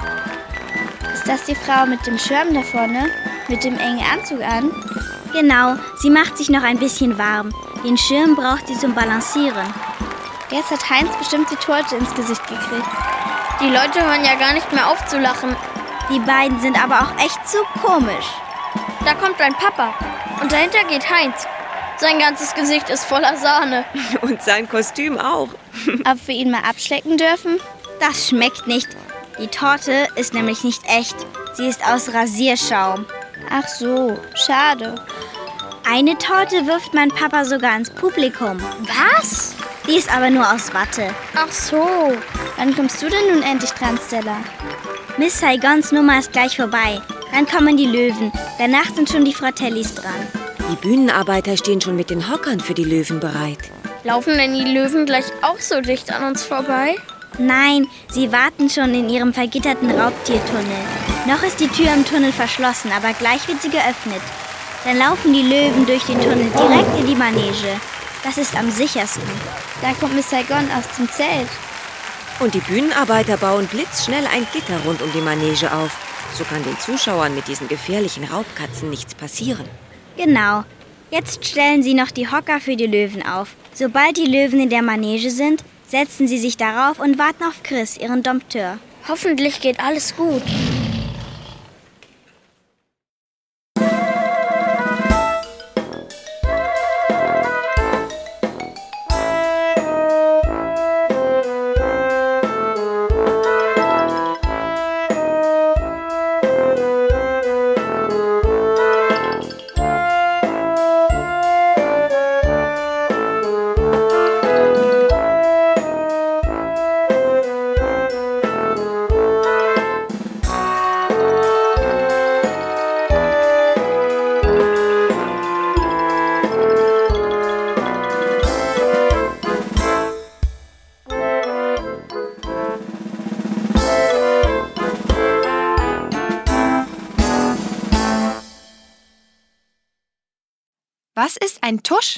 Ist das die Frau mit dem Schirm da vorne? Mit dem engen Anzug an? Genau, sie macht sich noch ein bisschen warm. Den Schirm braucht sie zum Balancieren. Jetzt hat Heinz bestimmt die Torte ins Gesicht gekriegt. Die Leute hören ja gar nicht mehr auf zu lachen. Die beiden sind aber auch echt zu komisch. Da kommt ein Papa und dahinter geht Heinz. Sein ganzes Gesicht ist voller Sahne. Und sein Kostüm auch. Ob wir ihn mal abschlecken dürfen? Das schmeckt nicht. Die Torte ist nämlich nicht echt. Sie ist aus Rasierschaum. Ach so, schade. Eine Torte wirft mein Papa sogar ins Publikum. Was? Die ist aber nur aus Watte. Ach so. Wann kommst du denn nun endlich dran, Stella? Miss Saigons Nummer ist gleich vorbei. Dann kommen die Löwen. Danach sind schon die Fratellis dran. Die Bühnenarbeiter stehen schon mit den Hockern für die Löwen bereit. Laufen denn die Löwen gleich auch so dicht an uns vorbei? Nein, sie warten schon in ihrem vergitterten Raubtiertunnel. Noch ist die Tür im Tunnel verschlossen, aber gleich wird sie geöffnet. Dann laufen die Löwen durch den Tunnel direkt in die Manege. Das ist am sichersten. Da kommt Miss Saigon aus dem Zelt. Und die Bühnenarbeiter bauen blitzschnell ein Gitter rund um die Manege auf. So kann den Zuschauern mit diesen gefährlichen Raubkatzen nichts passieren. Genau. Jetzt stellen sie noch die Hocker für die Löwen auf. Sobald die Löwen in der Manege sind, setzen sie sich darauf und warten auf Chris, ihren Dompteur. Hoffentlich geht alles gut. Was ist ein Tusch?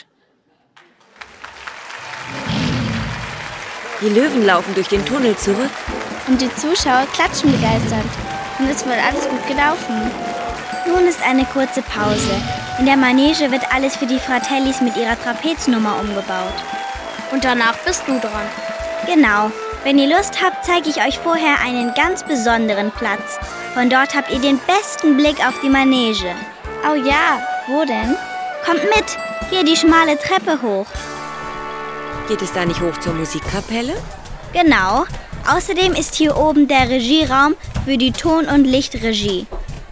Die Löwen laufen durch den Tunnel zurück. Und die Zuschauer klatschen begeistert. Und es wird alles gut gelaufen. Nun ist eine kurze Pause. In der Manege wird alles für die Fratellis mit ihrer Trapeznummer umgebaut. Und danach bist du dran. Genau. Wenn ihr Lust habt, zeige ich euch vorher einen ganz besonderen Platz. Von dort habt ihr den besten Blick auf die Manege. Oh ja, wo denn? Kommt mit, hier die schmale Treppe hoch. Geht es da nicht hoch zur Musikkapelle? Genau. Außerdem ist hier oben der Regieraum für die Ton- und Lichtregie.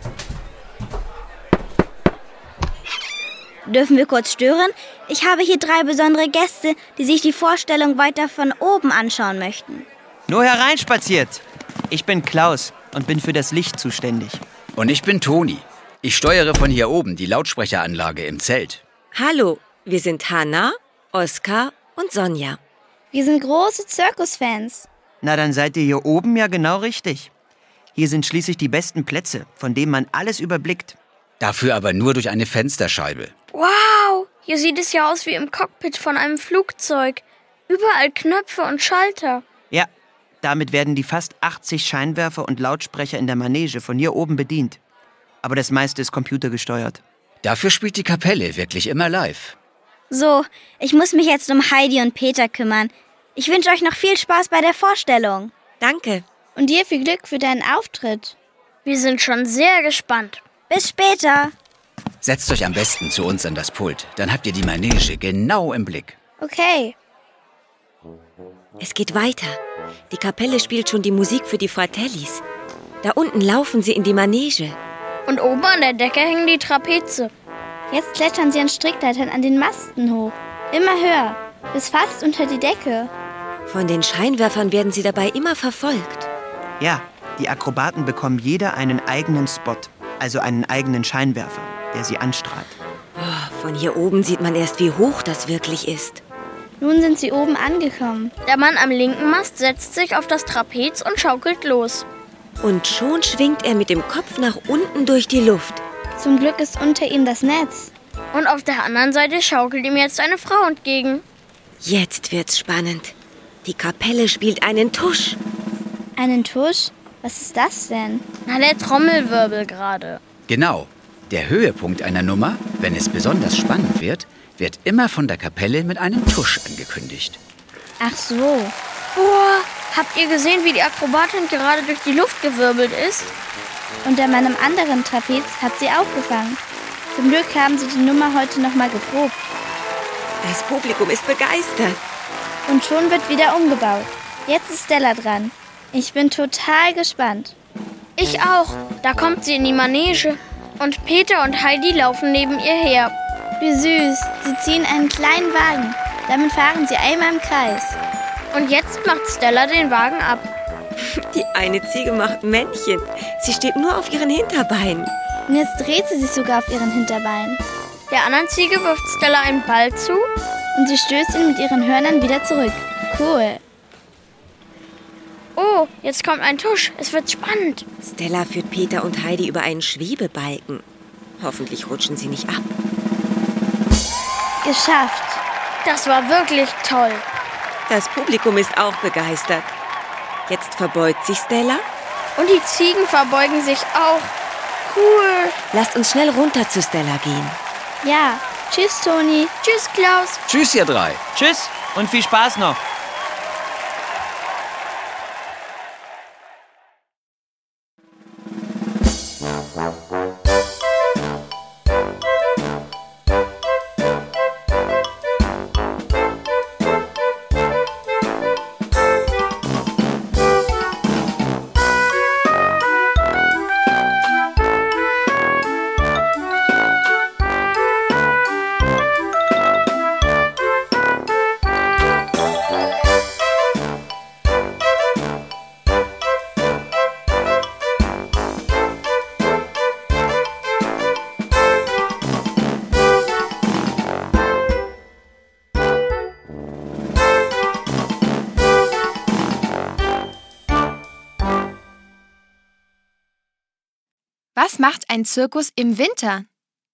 Dürfen wir kurz stören? Ich habe hier drei besondere Gäste, die sich die Vorstellung weiter von oben anschauen möchten. Nur hereinspaziert. Ich bin Klaus und bin für das Licht zuständig. Und ich bin Toni. Ich steuere von hier oben die Lautsprecheranlage im Zelt. Hallo, wir sind Hanna, Oskar und Sonja. Wir sind große Zirkusfans. Na, dann seid ihr hier oben ja genau richtig. Hier sind schließlich die besten Plätze, von denen man alles überblickt. Dafür aber nur durch eine Fensterscheibe. Wow, hier sieht es ja aus wie im Cockpit von einem Flugzeug. Überall Knöpfe und Schalter. Ja, damit werden die fast achtzig Scheinwerfer und Lautsprecher in der Manege von hier oben bedient. Aber das meiste ist computergesteuert. Dafür spielt die Kapelle wirklich immer live. So, ich muss mich jetzt um Heidi und Peter kümmern. Ich wünsche euch noch viel Spaß bei der Vorstellung. Danke. Und dir viel Glück für deinen Auftritt. Wir sind schon sehr gespannt. Bis später. Setzt euch am besten zu uns an das Pult. Dann habt ihr die Manege genau im Blick. Okay. Es geht weiter. Die Kapelle spielt schon die Musik für die Fratellis. Da unten laufen sie in die Manege. Und oben an der Decke hängen die Trapeze. Jetzt klettern sie an Strickleitern an den Masten hoch. Immer höher, bis fast unter die Decke. Von den Scheinwerfern werden sie dabei immer verfolgt. Ja, die Akrobaten bekommen jeder einen eigenen Spot, also einen eigenen Scheinwerfer, der sie anstrahlt. Oh, von hier oben sieht man erst, wie hoch das wirklich ist. Nun sind sie oben angekommen. Der Mann am linken Mast setzt sich auf das Trapez und schaukelt los. Und schon schwingt er mit dem Kopf nach unten durch die Luft. Zum Glück ist unter ihm das Netz. Und auf der anderen Seite schaukelt ihm jetzt eine Frau entgegen. Jetzt wird's spannend. Die Kapelle spielt einen Tusch. Einen Tusch? Was ist das denn? Na, der Trommelwirbel gerade. Genau. Der Höhepunkt einer Nummer, wenn es besonders spannend wird, wird immer von der Kapelle mit einem Tusch angekündigt. Ach so. Boah, habt ihr gesehen, wie die Akrobatin gerade durch die Luft gewirbelt ist? Und der Mann am anderen Trapez hat sie aufgefangen. Zum Glück haben sie die Nummer heute noch mal geprobt. Das Publikum ist begeistert. Und schon wird wieder umgebaut. Jetzt ist Stella dran. Ich bin total gespannt. Ich auch. Da kommt sie in die Manege. Und Peter und Heidi laufen neben ihr her. Wie süß. Sie ziehen einen kleinen Wagen. Damit fahren sie einmal im Kreis. Und jetzt macht Stella den Wagen ab. Die eine Ziege macht Männchen. Sie steht nur auf ihren Hinterbeinen. Und jetzt dreht sie sich sogar auf ihren Hinterbeinen. Der anderen Ziege wirft Stella einen Ball zu. Und sie stößt ihn mit ihren Hörnern wieder zurück. Cool. Oh, jetzt kommt ein Tusch. Es wird spannend. Stella führt Peter und Heidi über einen Schwebebalken. Hoffentlich rutschen sie nicht ab. Geschafft. Das war wirklich toll. Das Publikum ist auch begeistert. Jetzt verbeugt sich Stella. Und die Ziegen verbeugen sich auch. Cool. Lasst uns schnell runter zu Stella gehen. Ja. Tschüss, Toni. Tschüss, Klaus. Tschüss, ihr drei. Tschüss und viel Spaß noch. Was macht ein Zirkus im Winter?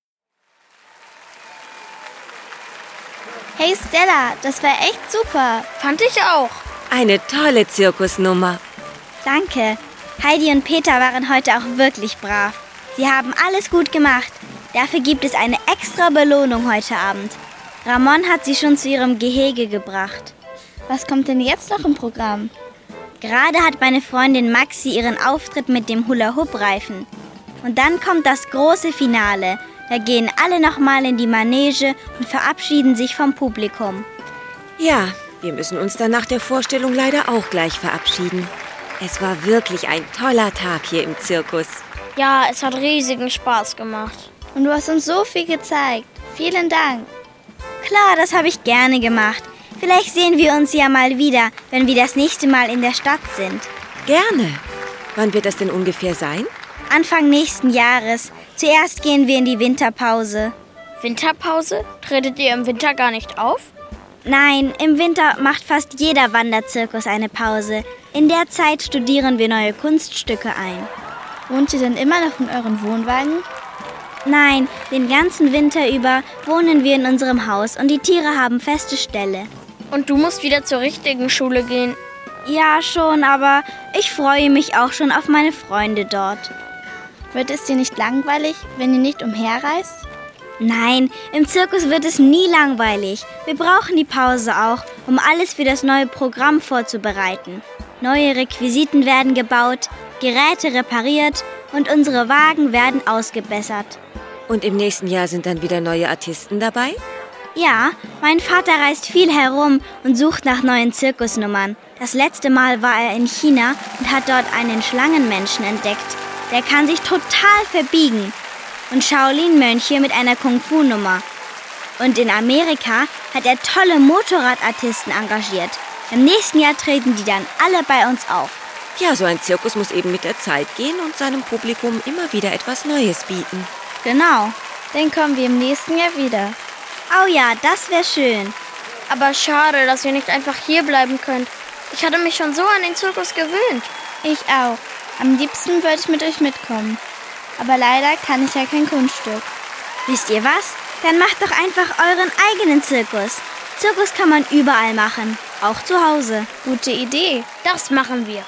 Hey Stella, das war echt super. Fand ich auch. Eine tolle Zirkusnummer. Danke. Heidi und Peter waren heute auch wirklich brav. Sie haben alles gut gemacht. Dafür gibt es eine extra Belohnung heute Abend. Ramon hat sie schon zu ihrem Gehege gebracht. Was kommt denn jetzt noch im Programm? Gerade hat meine Freundin Maxi ihren Auftritt mit dem Hula-Hoop-Reifen. Und dann kommt das große Finale. Da gehen alle nochmal in die Manege und verabschieden sich vom Publikum. Ja, wir müssen uns dann nach der Vorstellung leider auch gleich verabschieden. Es war wirklich ein toller Tag hier im Zirkus. Ja, es hat riesigen Spaß gemacht. Und du hast uns so viel gezeigt. Vielen Dank. Klar, das habe ich gerne gemacht. Vielleicht sehen wir uns ja mal wieder, wenn wir das nächste Mal in der Stadt sind. Gerne. Wann wird das denn ungefähr sein? Anfang nächsten Jahres. Zuerst gehen wir in die Winterpause. Winterpause? Tretet ihr im Winter gar nicht auf? Nein, im Winter macht fast jeder Wanderzirkus eine Pause. In der Zeit studieren wir neue Kunststücke ein. Wohnt ihr denn immer noch in euren Wohnwagen? Nein, den ganzen Winter über wohnen wir in unserem Haus und die Tiere haben feste Ställe. Und du musst wieder zur richtigen Schule gehen? Ja, schon, aber ich freue mich auch schon auf meine Freunde dort. Wird es dir nicht langweilig, wenn ihr nicht umherreist? Nein, im Zirkus wird es nie langweilig. Wir brauchen die Pause auch, um alles für das neue Programm vorzubereiten. Neue Requisiten werden gebaut, Geräte repariert und unsere Wagen werden ausgebessert. Und im nächsten Jahr sind dann wieder neue Artisten dabei? Ja, mein Vater reist viel herum und sucht nach neuen Zirkusnummern. Das letzte Mal war er in China und hat dort einen Schlangenmenschen entdeckt. Der kann sich total verbiegen. und Shaolin-Mönche mit einer Kung-Fu-Nummer. Und in Amerika hat er tolle Motorradartisten engagiert. Im nächsten Jahr treten die dann alle bei uns auf. Ja, so ein Zirkus muss eben mit der Zeit gehen und seinem Publikum immer wieder etwas Neues bieten. Genau. Dann kommen wir im nächsten Jahr wieder. Oh ja, das wäre schön. Aber schade, dass ihr nicht einfach hier bleiben könnt. Ich hatte mich schon so an den Zirkus gewöhnt. Ich auch. Am liebsten würde ich mit euch mitkommen. Aber leider kann ich ja kein Kunststück. Wisst ihr was? Dann macht doch einfach euren eigenen Zirkus. Zirkus kann man überall machen, auch zu Hause. Gute Idee. Das machen wir.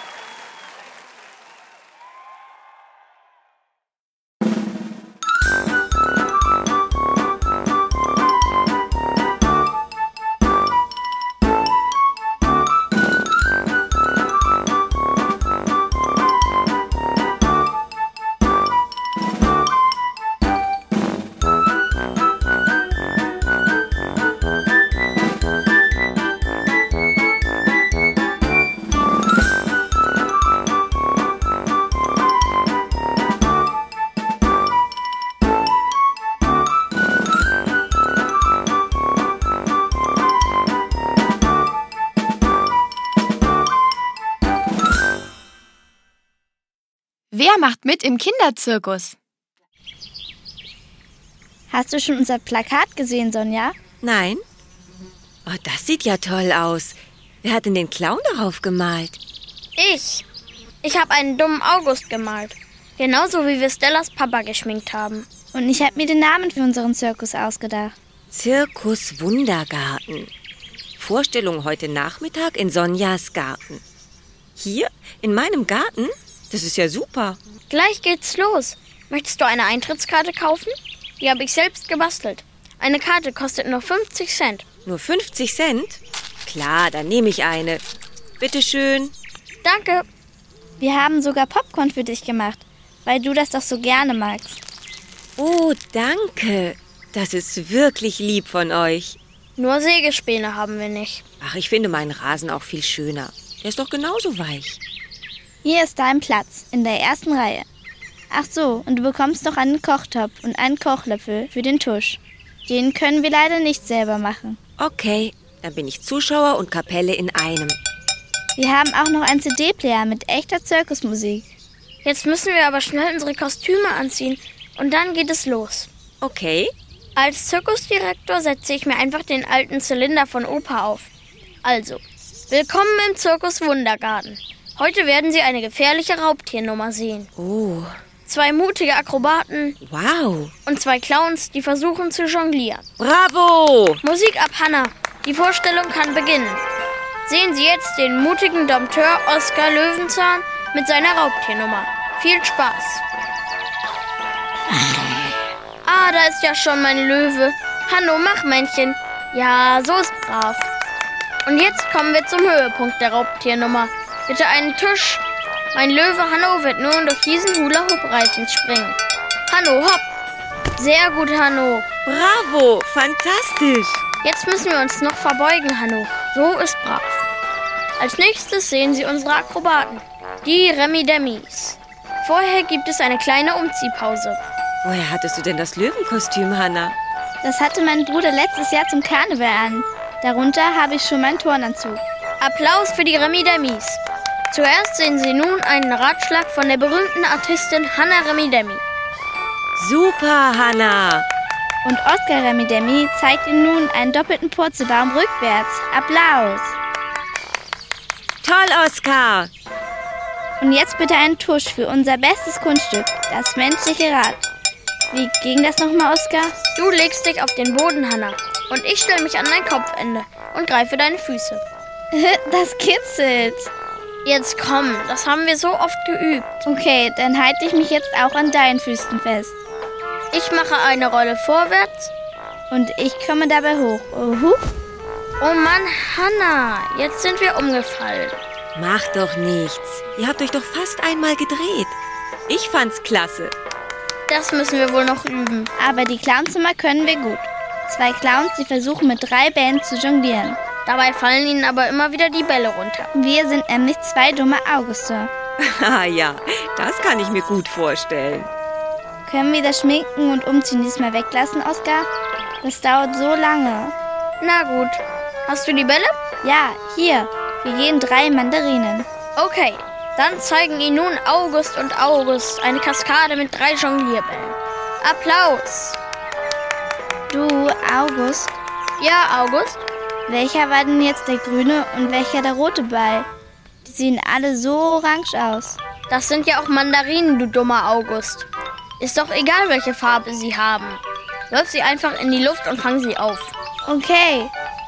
Wer macht mit im Kinderzirkus? Hast du schon unser Plakat gesehen, Sonja? Nein? Oh, das sieht ja toll aus. Wer hat denn den Clown darauf gemalt? Ich. Ich habe einen dummen August gemalt. Genauso wie wir Stellas Papa geschminkt haben. Und ich habe mir den Namen für unseren Zirkus ausgedacht. Zirkus Wundergarten. Vorstellung heute Nachmittag in Sonjas Garten. Hier? In meinem Garten? Das ist ja super. Gleich geht's los. Möchtest du eine Eintrittskarte kaufen? Die habe ich selbst gebastelt. Eine Karte kostet nur fünfzig Cent. Nur fünfzig Cent? Klar, dann nehme ich eine. Bitteschön. Danke. Wir haben sogar Popcorn für dich gemacht, weil du das doch so gerne magst. Oh, danke. Das ist wirklich lieb von euch. Nur Sägespäne haben wir nicht. Ach, ich finde meinen Rasen auch viel schöner. Der ist doch genauso weich. Hier ist dein Platz, in der ersten Reihe. Ach so, und du bekommst noch einen Kochtopf und einen Kochlöffel für den Tusch. Den können wir leider nicht selber machen. Okay, dann bin ich Zuschauer und Kapelle in einem. Wir haben auch noch einen C D-Player mit echter Zirkusmusik. Jetzt müssen wir aber schnell unsere Kostüme anziehen und dann geht es los. Okay. Als Zirkusdirektor setze ich mir einfach den alten Zylinder von Opa auf. Also, willkommen im Zirkus Wundergarten. Heute werden Sie eine gefährliche Raubtiernummer sehen. Oh. Zwei mutige Akrobaten. Wow. Und zwei Clowns, die versuchen zu jonglieren. Bravo! Musik ab, Hannah. Die Vorstellung kann beginnen. Sehen Sie jetzt den mutigen Dompteur Oskar Löwenzahn mit seiner Raubtiernummer. Viel Spaß. Ah, da ist ja schon mein Löwe. Hanno, mach, Männchen. Ja, so ist brav. Und jetzt kommen wir zum Höhepunkt der Raubtiernummer. Bitte einen Tusch. Mein Löwe Hanno wird nun durch diesen Hula-Hoop-Reifen springen. Hanno, hopp. Sehr gut, Hanno. Bravo, fantastisch. Jetzt müssen wir uns noch verbeugen, Hanno. So ist brav. Als nächstes sehen Sie unsere Akrobaten, die Remi-Demis. Vorher gibt es eine kleine Umziehpause. Woher hattest du denn das Löwenkostüm, Hannah? Das hatte mein Bruder letztes Jahr zum Karneval an. Darunter habe ich schon meinen Turnanzug. Applaus für die Remi-Demis. Zuerst sehen Sie nun einen Ratschlag von der berühmten Artistin Hannah Remi-Demi. Super, Hannah. Und Oskar Remi-Demi zeigt Ihnen nun einen doppelten Purzelbaum rückwärts. Applaus. Toll, Oskar. Und jetzt bitte einen Tusch für unser bestes Kunststück, das menschliche Rad. Wie ging das nochmal, Oskar? Du legst dich auf den Boden, Hannah. Und ich stelle mich an dein Kopfende und greife deine Füße. Das kitzelt. Jetzt komm, das haben wir so oft geübt. Okay, dann halte ich mich jetzt auch an deinen Füßen fest. Ich mache eine Rolle vorwärts. Und ich komme dabei hoch. Oh, huch. Oh Mann, Hannah, jetzt sind wir umgefallen. Macht doch nichts. Ihr habt euch doch fast einmal gedreht. Ich fand's klasse. Das müssen wir wohl noch üben. Aber die Clownsnummer können wir gut. Zwei Clowns, die versuchen mit drei Bällen zu jonglieren. Dabei fallen ihnen aber immer wieder die Bälle runter. Wir sind nämlich zwei dumme Auguste. Ah ja, das kann ich mir gut vorstellen. Können wir das Schminken und Umziehen diesmal weglassen, Oskar? Das dauert so lange. Na gut. Hast du die Bälle? Ja, hier. Wir gehen drei Mandarinen. Okay, dann zeigen Ihnen nun August und August eine Kaskade mit drei Jonglierbällen. Applaus! Du, August? Ja, August? Welcher war denn jetzt der grüne und welcher der rote Ball? Die sehen alle so orange aus. Das sind ja auch Mandarinen, du dummer August. Ist doch egal, welche Farbe sie haben. Wirf sie einfach in die Luft und fang sie auf. Okay.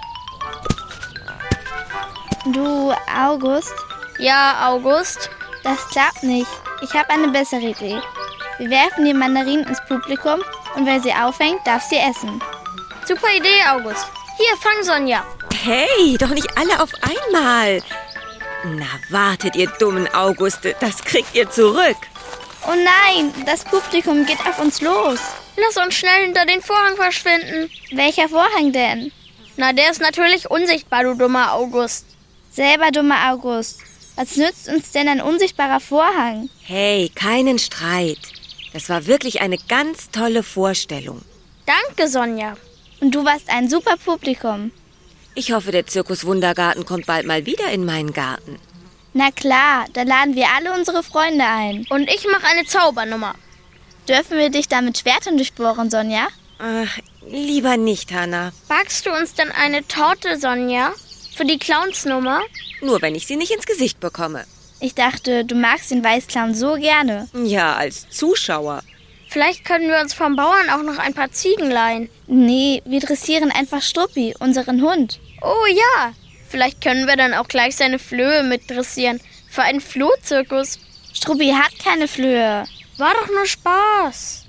Du, August? Ja, August? Das klappt nicht. Ich habe eine bessere Idee. Wir werfen die Mandarinen ins Publikum und wer sie auffängt, darf sie essen. Super Idee, August. Hier, fang, Sonja. Hey, doch nicht alle auf einmal. Na, wartet, ihr dummen Auguste. Das kriegt ihr zurück. Oh nein, das Publikum geht auf uns los. Lass uns schnell hinter den Vorhang verschwinden. Welcher Vorhang denn? Na, der ist natürlich unsichtbar, du dummer August. Selber dummer August. Was nützt uns denn ein unsichtbarer Vorhang? Hey, keinen Streit. Das war wirklich eine ganz tolle Vorstellung. Danke, Sonja. Und du warst ein super Publikum. Ich hoffe, der Zirkus Wundergarten kommt bald mal wieder in meinen Garten. Na klar, da laden wir alle unsere Freunde ein. Und ich mache eine Zaubernummer. Dürfen wir dich da mit Schwertern durchbohren, Sonja? Ach, lieber nicht, Hanna. Backst du uns denn eine Torte, Sonja? Für die Clownsnummer? Nur wenn ich sie nicht ins Gesicht bekomme. Ich dachte, du magst den Weißclown so gerne. Ja, als Zuschauer. Vielleicht können wir uns vom Bauern auch noch ein paar Ziegen leihen. Nee, wir dressieren einfach Struppi, unseren Hund. Oh ja, vielleicht können wir dann auch gleich seine Flöhe mit dressieren. Für einen Flohzirkus. Struppi hat keine Flöhe. War doch nur Spaß.